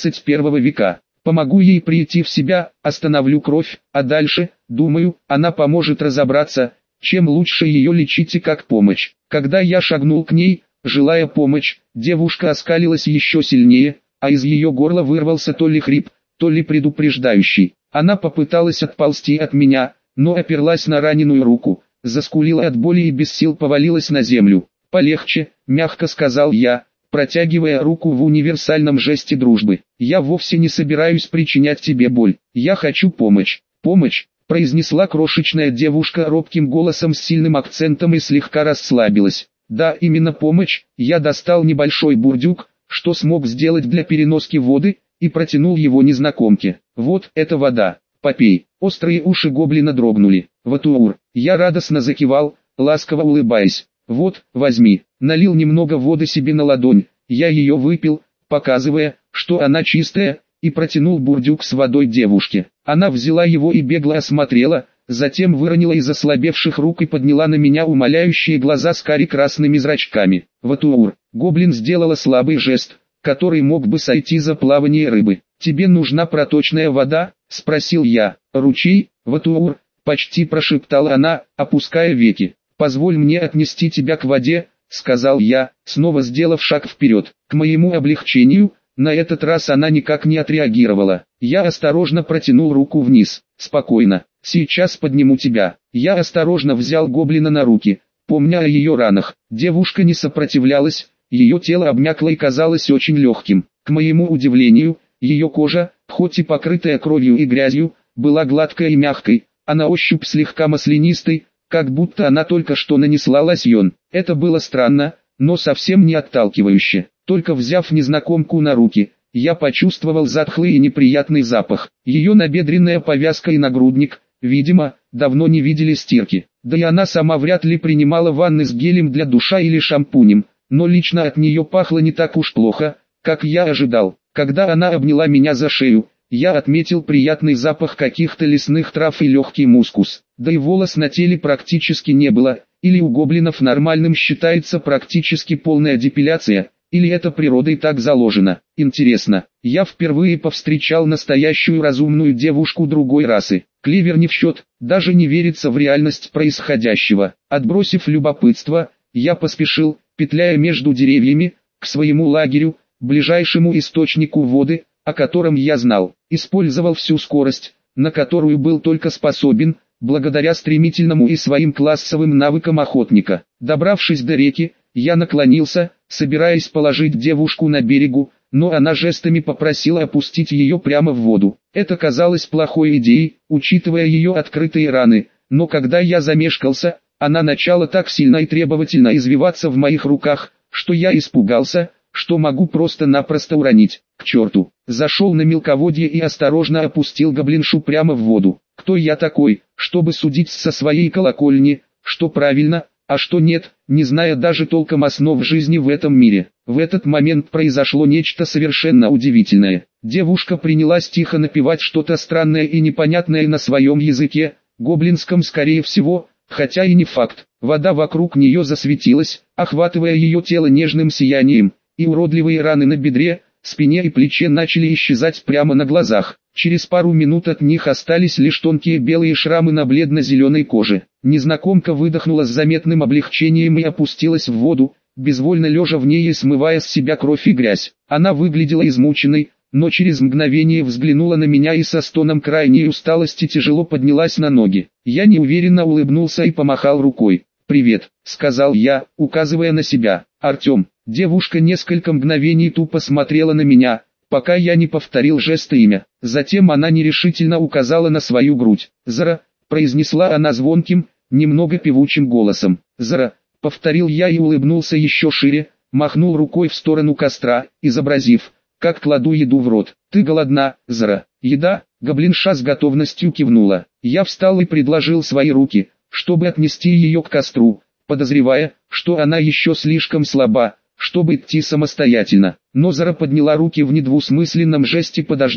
21 века. Помогу ей прийти в себя, остановлю кровь, а дальше, думаю, она поможет разобраться, чем лучше ее лечить и как помочь. Когда я шагнул к ней, желая помочь, девушка оскалилась еще сильнее, а из ее горла вырвался то ли хрип, то ли предупреждающий. Она попыталась отползти от меня, но оперлась на раненую руку, заскулила от боли и без сил повалилась на землю. «Полегче», — мягко сказал я, протягивая руку в универсальном жесте дружбы. «Я вовсе не собираюсь причинять тебе боль. Я хочу помочь». «Помощь», — произнесла крошечная девушка робким голосом с сильным акцентом и слегка расслабилась. «Да, именно помощь». Я достал небольшой бурдюк, что смог сделать для переноски воды, и протянул его незнакомке. «Вот, это вода. Попей». Острые уши гоблина дрогнули. «Ватуур». Я радостно закивал, ласково улыбаясь. «Вот, возьми». Налил немного воды себе на ладонь. Я ее выпил, показывая, что она чистая, и протянул бурдюк с водой девушке. Она взяла его и бегло осмотрела, затем выронила из ослабевших рук и подняла на меня умоляющие глаза с кари-красными зрачками. «Ватуур». Гоблин сделала слабый жест, который мог бы сойти за плавание рыбы. «Тебе нужна проточная вода?» — спросил я. «Ручей, Ватуур», — почти прошептала она, опуская веки. «Позволь мне отнести тебя к воде», — сказал я, снова сделав шаг вперед. К моему облегчению, на этот раз она никак не отреагировала. Я осторожно протянул руку вниз. «Спокойно, сейчас подниму тебя». Я осторожно взял гоблина на руки, помня о ее ранах. Девушка не сопротивлялась, ее тело обмякло и казалось очень легким. К моему удивлению, ее кожа, хоть и покрытая кровью и грязью, была гладкой и мягкой, а на ощупь слегка маслянистой, как будто она только что нанесла лосьон. Это было странно, но совсем не отталкивающе. Только взяв незнакомку на руки, я почувствовал затхлый и неприятный запах. Ее набедренная повязка и нагрудник, видимо, давно не видели стирки. Да и она сама вряд ли принимала ванны с гелем для душа или шампунем, но лично от нее пахло не так уж плохо, как я ожидал. Когда она обняла меня за шею, я отметил приятный запах каких-то лесных трав и легкий мускус. Да и волос на теле практически не было, или у гоблинов нормальным считается практически полная депиляция, или это природой так заложено. Интересно, я впервые повстречал настоящую разумную девушку другой расы. Клевер не в счет, даже не верится в реальность происходящего. Отбросив любопытство, я поспешил, петляя между деревьями, к своему лагерю, ближайшему источнику воды, о котором я знал. Использовал всю скорость, на которую был только способен, благодаря стремительному и своим классовым навыкам охотника. Добравшись до реки, я наклонился, собираясь положить девушку на берегу, но она жестами попросила опустить ее прямо в воду. Это казалось плохой идеей, учитывая ее открытые раны, но когда я замешкался, она начала так сильно и требовательно извиваться в моих руках, что я испугался, что могу просто-напросто уронить. К черту. Зашел на мелководье и осторожно опустил гоблиншу прямо в воду. Кто я такой, чтобы судить со своей колокольни, что правильно, а что нет, не зная даже толком основ жизни в этом мире. В этот момент произошло нечто совершенно удивительное. Девушка принялась тихо напевать что-то странное и непонятное на своем языке, гоблинском скорее всего, хотя и не факт. Вода вокруг нее засветилась, охватывая ее тело нежным сиянием, и уродливые раны на бедре, спине и плече начали исчезать прямо на глазах. Через пару минут от них остались лишь тонкие белые шрамы на бледно-зеленой коже. Незнакомка выдохнула с заметным облегчением и опустилась в воду, безвольно лежа в ней и смывая с себя кровь и грязь. Она выглядела измученной, но через мгновение взглянула на меня и со стоном крайней усталости тяжело поднялась на ноги. Я неуверенно улыбнулся и помахал рукой. «Привет», — сказал я, указывая на себя. «Артем». Девушка несколько мгновений тупо смотрела на меня, пока я не повторил жест имя. Затем она нерешительно указала на свою грудь. «Зара», — произнесла она звонким, немного певучим голосом. «Зара», — повторил я и улыбнулся еще шире, махнул рукой в сторону костра, изобразив, как кладу еду в рот. «Ты голодна, Зара?» «Еда?» — гоблинша с готовностью кивнула. Я встал и предложил свои руки, чтобы отнести ее к костру, подозревая, что она еще слишком слаба, чтобы идти самостоятельно. Но Зара подняла руки в недвусмысленном жесте «подожди»,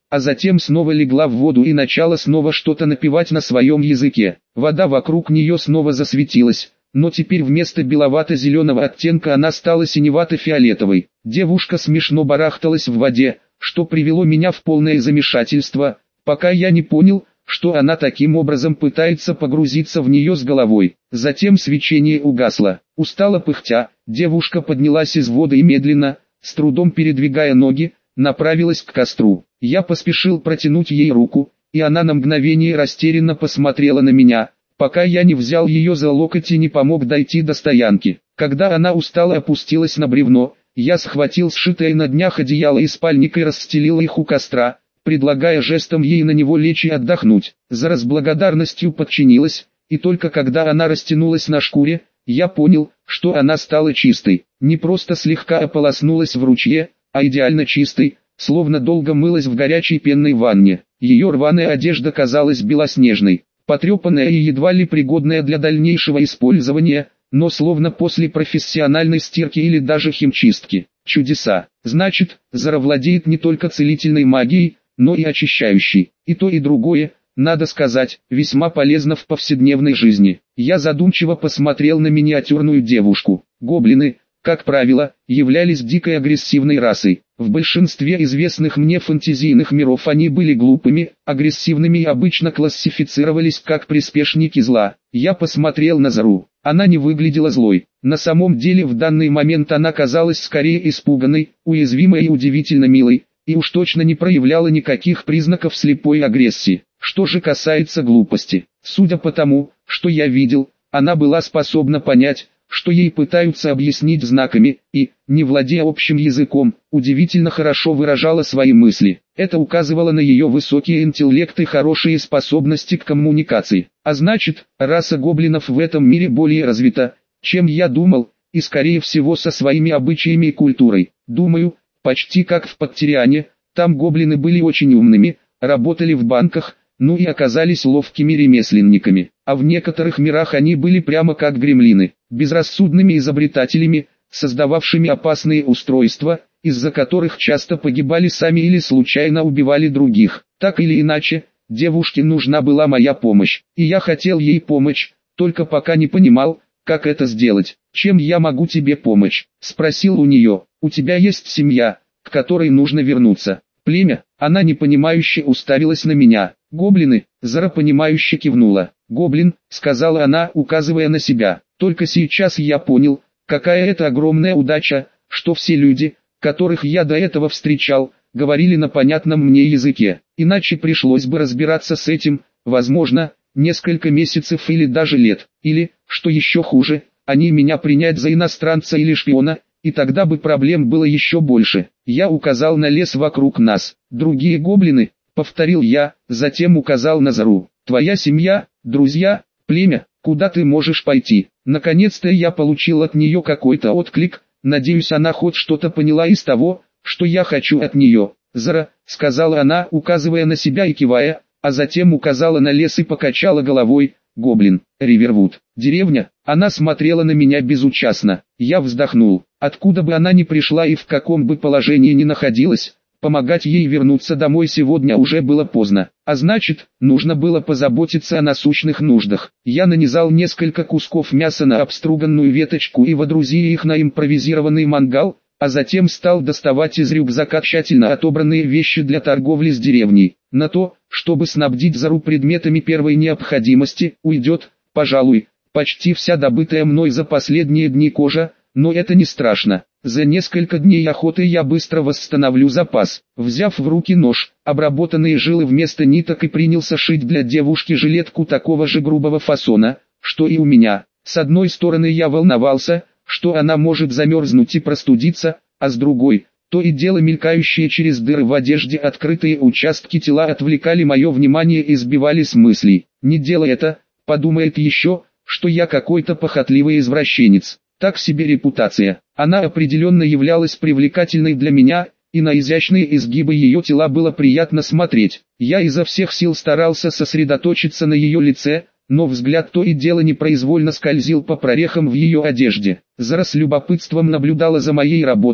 а затем снова легла в воду и начала снова что-то напевать на своем языке. Вода вокруг нее снова засветилась, но теперь вместо беловато-зеленого оттенка она стала синевато-фиолетовой. Девушка смешно барахталась в воде, что привело меня в полное замешательство, пока я не понял, что она таким образом пытается погрузиться в нее с головой. Затем свечение угасло. Устало пыхтя, девушка поднялась из воды и медленно, с трудом передвигая ноги, направилась к костру. Я поспешил протянуть ей руку, и она на мгновение растерянно посмотрела на меня, пока я не взял ее за локоть и не помог дойти до стоянки. Когда она устало опустилась на бревно, я схватил сшитое на днях одеяло и спальник и расстелил их у костра, предлагая жестом ей на него лечь и отдохнуть. За благодарностью подчинилась, и только когда она растянулась на шкуре, я понял, что она стала чистой. Не просто слегка ополоснулась в ручье, а идеально чистой, словно долго мылась в горячей пенной ванне. Ее рваная одежда казалась белоснежной, потрепанная и едва ли пригодная для дальнейшего использования, но словно после профессиональной стирки или даже химчистки. Чудеса. Значит, Зара владеет не только целительной магией, но и очищающей. И то и другое, надо сказать, весьма полезно в повседневной жизни. Я задумчиво посмотрел на миниатюрную девушку. Гоблины, как правило, являлись дикой агрессивной расой. В большинстве известных мне фэнтезийных миров они были глупыми, агрессивными и обычно классифицировались как приспешники зла. Я посмотрел на Зару. Она не выглядела злой. На самом деле в данный момент она казалась скорее испуганной, уязвимой и удивительно милой, и уж точно не проявляла никаких признаков слепой агрессии. Что же касается глупости, судя по тому, что я видел, она была способна понять, что ей пытаются объяснить знаками, и, не владея общим языком, удивительно хорошо выражала свои мысли. Это указывало на ее высокий интеллект и хорошие способности к коммуникации. А значит, раса гоблинов в этом мире более развита, чем я думал, и скорее всего со своими обычаями и культурой. Думаю, почти как в Подтериане, там гоблины были очень умными, работали в банках, ну и оказались ловкими ремесленниками. А в некоторых мирах они были прямо как гремлины, безрассудными изобретателями, создававшими опасные устройства, из-за которых часто погибали сами или случайно убивали других. Так или иначе, девушке нужна была моя помощь, и я хотел ей помочь, только пока не понимал, как это сделать. «Чем я могу тебе помочь?» – спросил у нее. «У тебя есть семья, к которой нужно вернуться. Племя?» Она непонимающе уставилась на меня. «Гоблины?» – Зара понимающе кивнула. «Гоблин», – сказала она, указывая на себя. «Только сейчас я понял, какая это огромная удача, что все люди, которых я до этого встречал, говорили на понятном мне языке. Иначе пришлось бы разбираться с этим, возможно, несколько месяцев или даже лет. Или, что еще хуже, они меня принять за иностранца или шпиона, и тогда бы проблем было еще больше». Я указал на лес вокруг нас. «Другие гоблины», — повторил я, затем указал на Зару. «Твоя семья, друзья, племя, куда ты можешь пойти?» Наконец-то я получил от нее какой-то отклик, надеюсь, она хоть что-то поняла из того, что я хочу от нее. «Зара», — сказала она, указывая на себя и кивая, а затем указала на лес и покачала головой. «Гоблин, Ривервуд, деревня». Она смотрела на меня безучастно. Я вздохнул. Откуда бы она ни пришла и в каком бы положении ни находилась, помогать ей вернуться домой сегодня уже было поздно. А значит, нужно было позаботиться о насущных нуждах. Я нанизал несколько кусков мяса на обструганную веточку и водрузил их на импровизированный мангал, а затем стал доставать из рюкзака тщательно отобранные вещи для торговли с деревней. На то, чтобы снабдить Зару предметами первой необходимости, уйдет, пожалуй, почти вся добытая мной за последние дни кожа, но это не страшно. За несколько дней охоты я быстро восстановлю запас. Взяв в руки нож, обработанные жилы вместо ниток, и принялся шить для девушки жилетку такого же грубого фасона, что и у меня. С одной стороны я волновался, что она может замерзнуть и простудиться, а с другой, то и дело мелькающие через дыры в одежде открытые участки тела отвлекали мое внимание и сбивали с мыслей. Не делай это, подумает еще, что я какой-то похотливый извращенец. Так себе репутация. Она определенно являлась привлекательной для меня, и на изящные изгибы ее тела было приятно смотреть. Я изо всех сил старался сосредоточиться на ее лице, но взгляд то и дело непроизвольно скользил по прорехам в ее одежде. Зара с любопытством наблюдала за моей работой,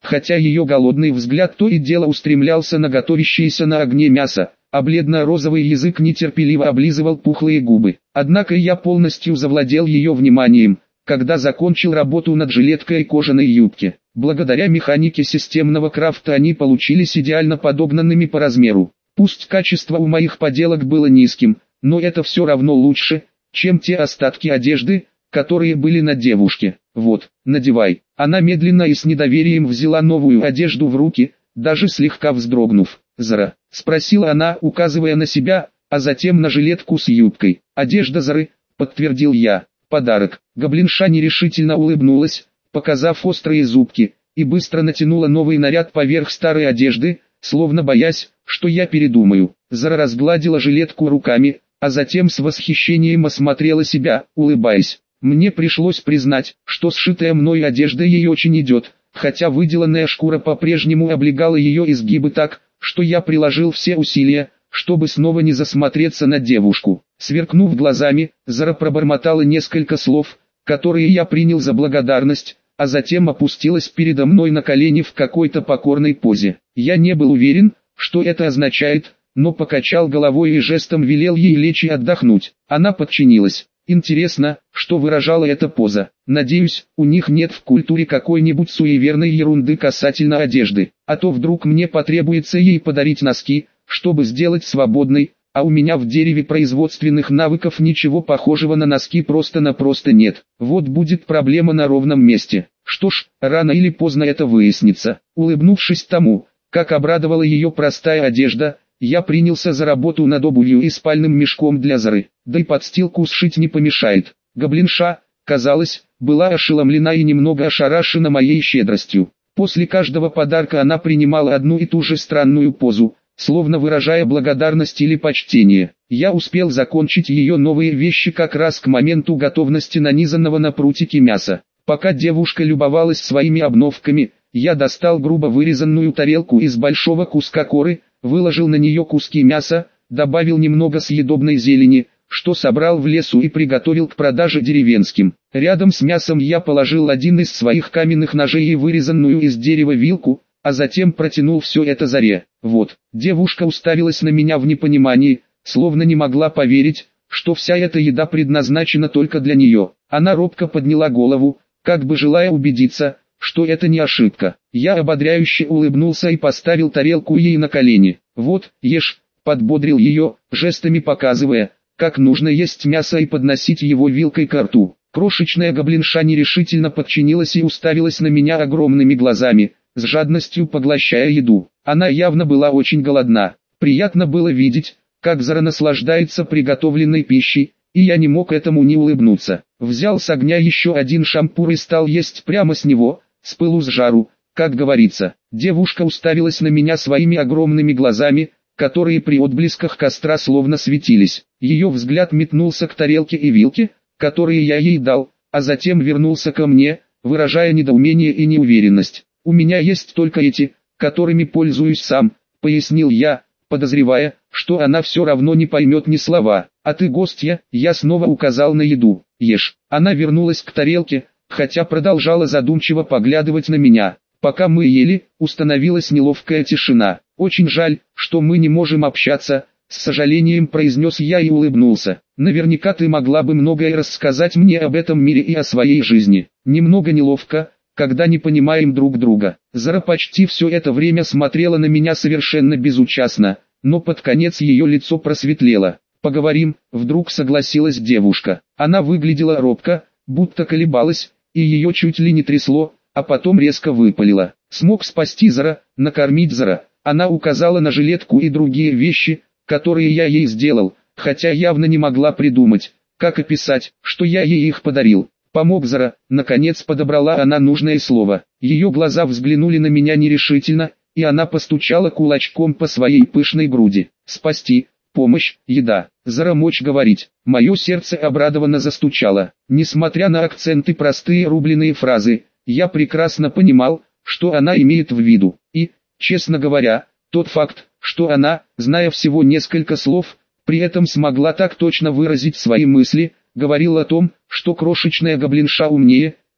хотя ее голодный взгляд то и дело устремлялся на готовящееся на огне мясо, а бледно-розовый язык нетерпеливо облизывал пухлые губы. Однако я полностью завладел ее вниманием, когда закончил работу над жилеткой кожаной юбки. Благодаря механике системного крафта они получились идеально подогнанными по размеру. Пусть качество у моих поделок было низким, но это все равно лучше, чем те остатки одежды, которые были на девушке. Вот, надевай. Она медленно и с недоверием взяла новую одежду в руки, даже слегка вздрогнув. «Зара?» — спросила она, указывая на себя, а затем на жилетку с юбкой. «Одежда Зары», — подтвердил я. «Подарок». Гоблинша нерешительно улыбнулась, показав острые зубки, и быстро натянула новый наряд поверх старой одежды, словно боясь, что я передумаю. Зара разгладила жилетку руками, а затем с восхищением осмотрела себя, улыбаясь. Мне пришлось признать, что сшитая мной одежда ей очень идет, хотя выделанная шкура по-прежнему облегала ее изгибы так, что я приложил все усилия, чтобы снова не засмотреться на девушку. Сверкнув глазами, Зара пробормотала несколько слов, которые я принял за благодарность, а затем опустилась передо мной на колени в какой-то покорной позе. Я не был уверен, что это означает, но покачал головой и жестом велел ей лечь и отдохнуть. Она подчинилась. Интересно, что выражала эта поза. Надеюсь, у них нет в культуре какой-нибудь суеверной ерунды касательно одежды, а то вдруг мне потребуется ей подарить носки, чтобы сделать свободной, а у меня в дереве производственных навыков ничего похожего на носки просто-напросто нет. Вот будет проблема на ровном месте. Что ж, рано или поздно это выяснится. Улыбнувшись тому, как обрадовала ее простая одежда, я принялся за работу над обувью и спальным мешком для Зары. Да и подстилку сшить не помешает. Гоблинша, казалось, была ошеломлена и немного ошарашена моей щедростью. После каждого подарка она принимала одну и ту же странную позу, словно выражая благодарность или почтение. Я успел закончить ее новые вещи как раз к моменту готовности нанизанного на прутики мяса. Пока девушка любовалась своими обновками, я достал грубо вырезанную тарелку из большого куска коры, выложил на нее куски мяса, добавил немного съедобной зелени, что собрал в лесу и приготовил к продаже деревенским. Рядом с мясом я положил один из своих каменных ножей и вырезанную из дерева вилку, а затем протянул все это Заре. Вот, девушка уставилась на меня в непонимании, словно не могла поверить, что вся эта еда предназначена только для нее. Она робко подняла голову, как бы желая убедиться, что это не ошибка. Я ободряюще улыбнулся и поставил тарелку ей на колени. «Вот, ешь», — подбодрил ее, жестами показывая, как нужно есть мясо и подносить его вилкой ко рту. Крошечная гоблинша нерешительно подчинилась и уставилась на меня огромными глазами, с жадностью поглощая еду. Она явно была очень голодна. Приятно было видеть, как Зара наслаждается приготовленной пищей, и я не мог этому не улыбнуться. Взял с огня еще один шампур и стал есть прямо с него, с пылу с жару, как говорится. Девушка уставилась на меня своими огромными глазами, которые при отблесках костра словно светились. Ее взгляд метнулся к тарелке и вилке, которые я ей дал, а затем вернулся ко мне, выражая недоумение и неуверенность. «У меня есть только эти, которыми пользуюсь сам», — пояснил я, подозревая, что она все равно не поймет ни слова. «А ты гостья», — я снова указал на еду. «Ешь». Она вернулась к тарелке, хотя продолжала задумчиво поглядывать на меня. Пока мы ели, установилась неловкая тишина. «Очень жаль, что мы не можем общаться», — с сожалением произнес я и улыбнулся. «Наверняка ты могла бы многое рассказать мне об этом мире и о своей жизни». Немного неловко, когда не понимаем друг друга. Зара почти все это время смотрела на меня совершенно безучастно, но под конец ее лицо просветлело. «Поговорим», — вдруг согласилась девушка. Она выглядела робко, будто колебалась, и ее чуть ли не трясло, а потом резко выпалила. «Смог спасти Зара, накормить Зара». Она указала на жилетку и другие вещи, которые я ей сделал, хотя явно не могла придумать, как описать, что я ей их подарил. «Помог Зара», наконец подобрала она нужное слово. Ее глаза взглянули на меня нерешительно, и она постучала кулачком по своей пышной груди. «Спасти, помощь, еда, Зара мочь говорить». Мое сердце обрадованно застучало. Несмотря на акценты простые рубленые фразы, я прекрасно понимал, что она имеет в виду. И, честно говоря, тот факт, что она, зная всего несколько слов, при этом смогла так точно выразить свои мысли, говорил о том, что крошечная гоблинша умнее,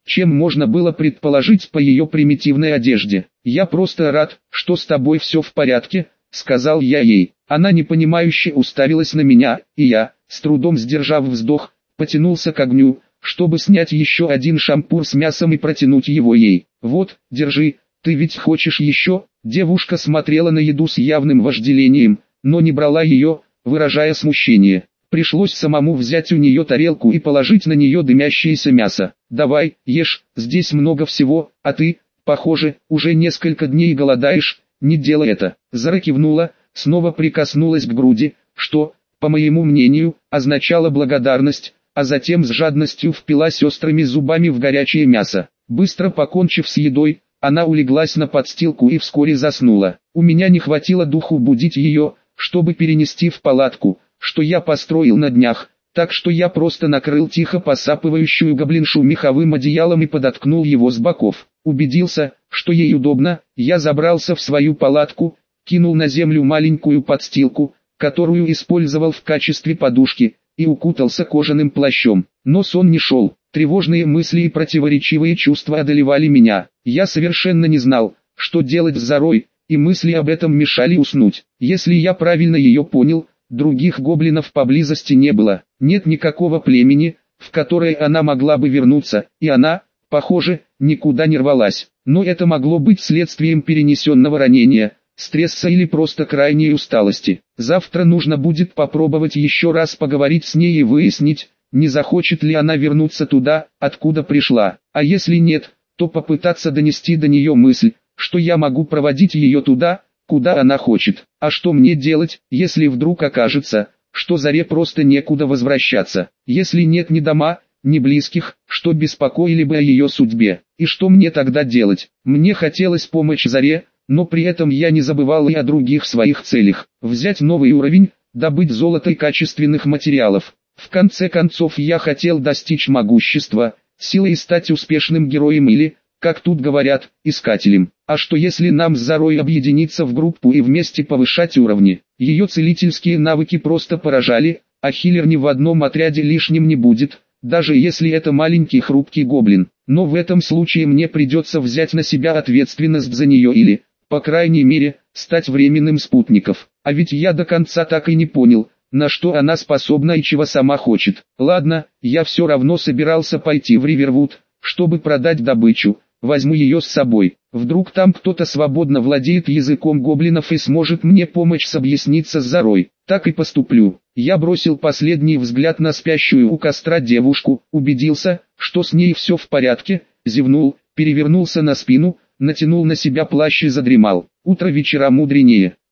чем можно было предположить по ее примитивной одежде. «Я просто рад, что с тобой все в порядке», — сказал я ей. Она непонимающе уставилась на меня, и я, с трудом сдержав вздох, потянулся к огню, чтобы снять еще один шампур с мясом и протянуть его ей. «Вот, держи, ты ведь хочешь еще?» Девушка смотрела на еду с явным вожделением, но не брала ее, выражая смущение. Пришлось самому взять у нее тарелку и положить на нее дымящееся мясо. «Давай, ешь, здесь много всего, а ты, похоже, уже несколько дней голодаешь, не делай это». Зара кивнула, снова прикоснулась к груди, что, по моему мнению, означало благодарность, а затем с жадностью впилась острыми зубами в горячее мясо. Быстро покончив с едой, она улеглась на подстилку и вскоре заснула. У меня не хватило духу будить ее, чтобы перенести в палатку, что я построил на днях, так что я просто накрыл тихо посапывающую гоблиншу меховым одеялом и подоткнул его с боков. Убедился, что ей удобно, я забрался в свою палатку, кинул на землю маленькую подстилку, которую использовал в качестве подушки, и укутался кожаным плащом. Но сон не шел, тревожные мысли и противоречивые чувства одолевали меня. Я совершенно не знал, что делать с Зарой, и мысли об этом мешали уснуть. Если я правильно ее понял, других гоблинов поблизости не было. Нет никакого племени, в которое она могла бы вернуться, и она, похоже, никуда не рвалась. Но это могло быть следствием перенесенного ранения, стресса или просто крайней усталости. Завтра нужно будет попробовать еще раз поговорить с ней и выяснить, не захочет ли она вернуться туда, откуда пришла. А если нет, то попытаться донести до нее мысль, что я могу проводить ее туда, куда она хочет. А что мне делать, если вдруг окажется, что Заре просто некуда возвращаться? Если нет ни дома, ни близких, что беспокоили бы о ее судьбе? И что мне тогда делать? Мне хотелось помочь Заре, но при этом я не забывал и о других своих целях. Взять новый уровень, добыть золото и качественных материалов. В конце концов я хотел достичь могущества, силы и стать успешным героем или, как тут говорят, искателем. А что если нам с Зарой объединиться в группу и вместе повышать уровни? Ее целительские навыки просто поражали, а хилер ни в одном отряде лишним не будет, даже если это маленький хрупкий гоблин. Но в этом случае мне придется взять на себя ответственность за нее или, по крайней мере, стать временным спутником. А ведь я до конца так и не понял, на что она способна и чего сама хочет. Ладно, я все равно собирался пойти в Ривервуд, чтобы продать добычу, возьму ее с собой. Вдруг там кто-то свободно владеет языком гоблинов и сможет мне помочь объясниться с Зарой. Так и поступлю. Я бросил последний взгляд на спящую у костра девушку, убедился, что с ней все в порядке, зевнул, перевернулся на спину, натянул на себя плащ и задремал. Утро вечера мудренее.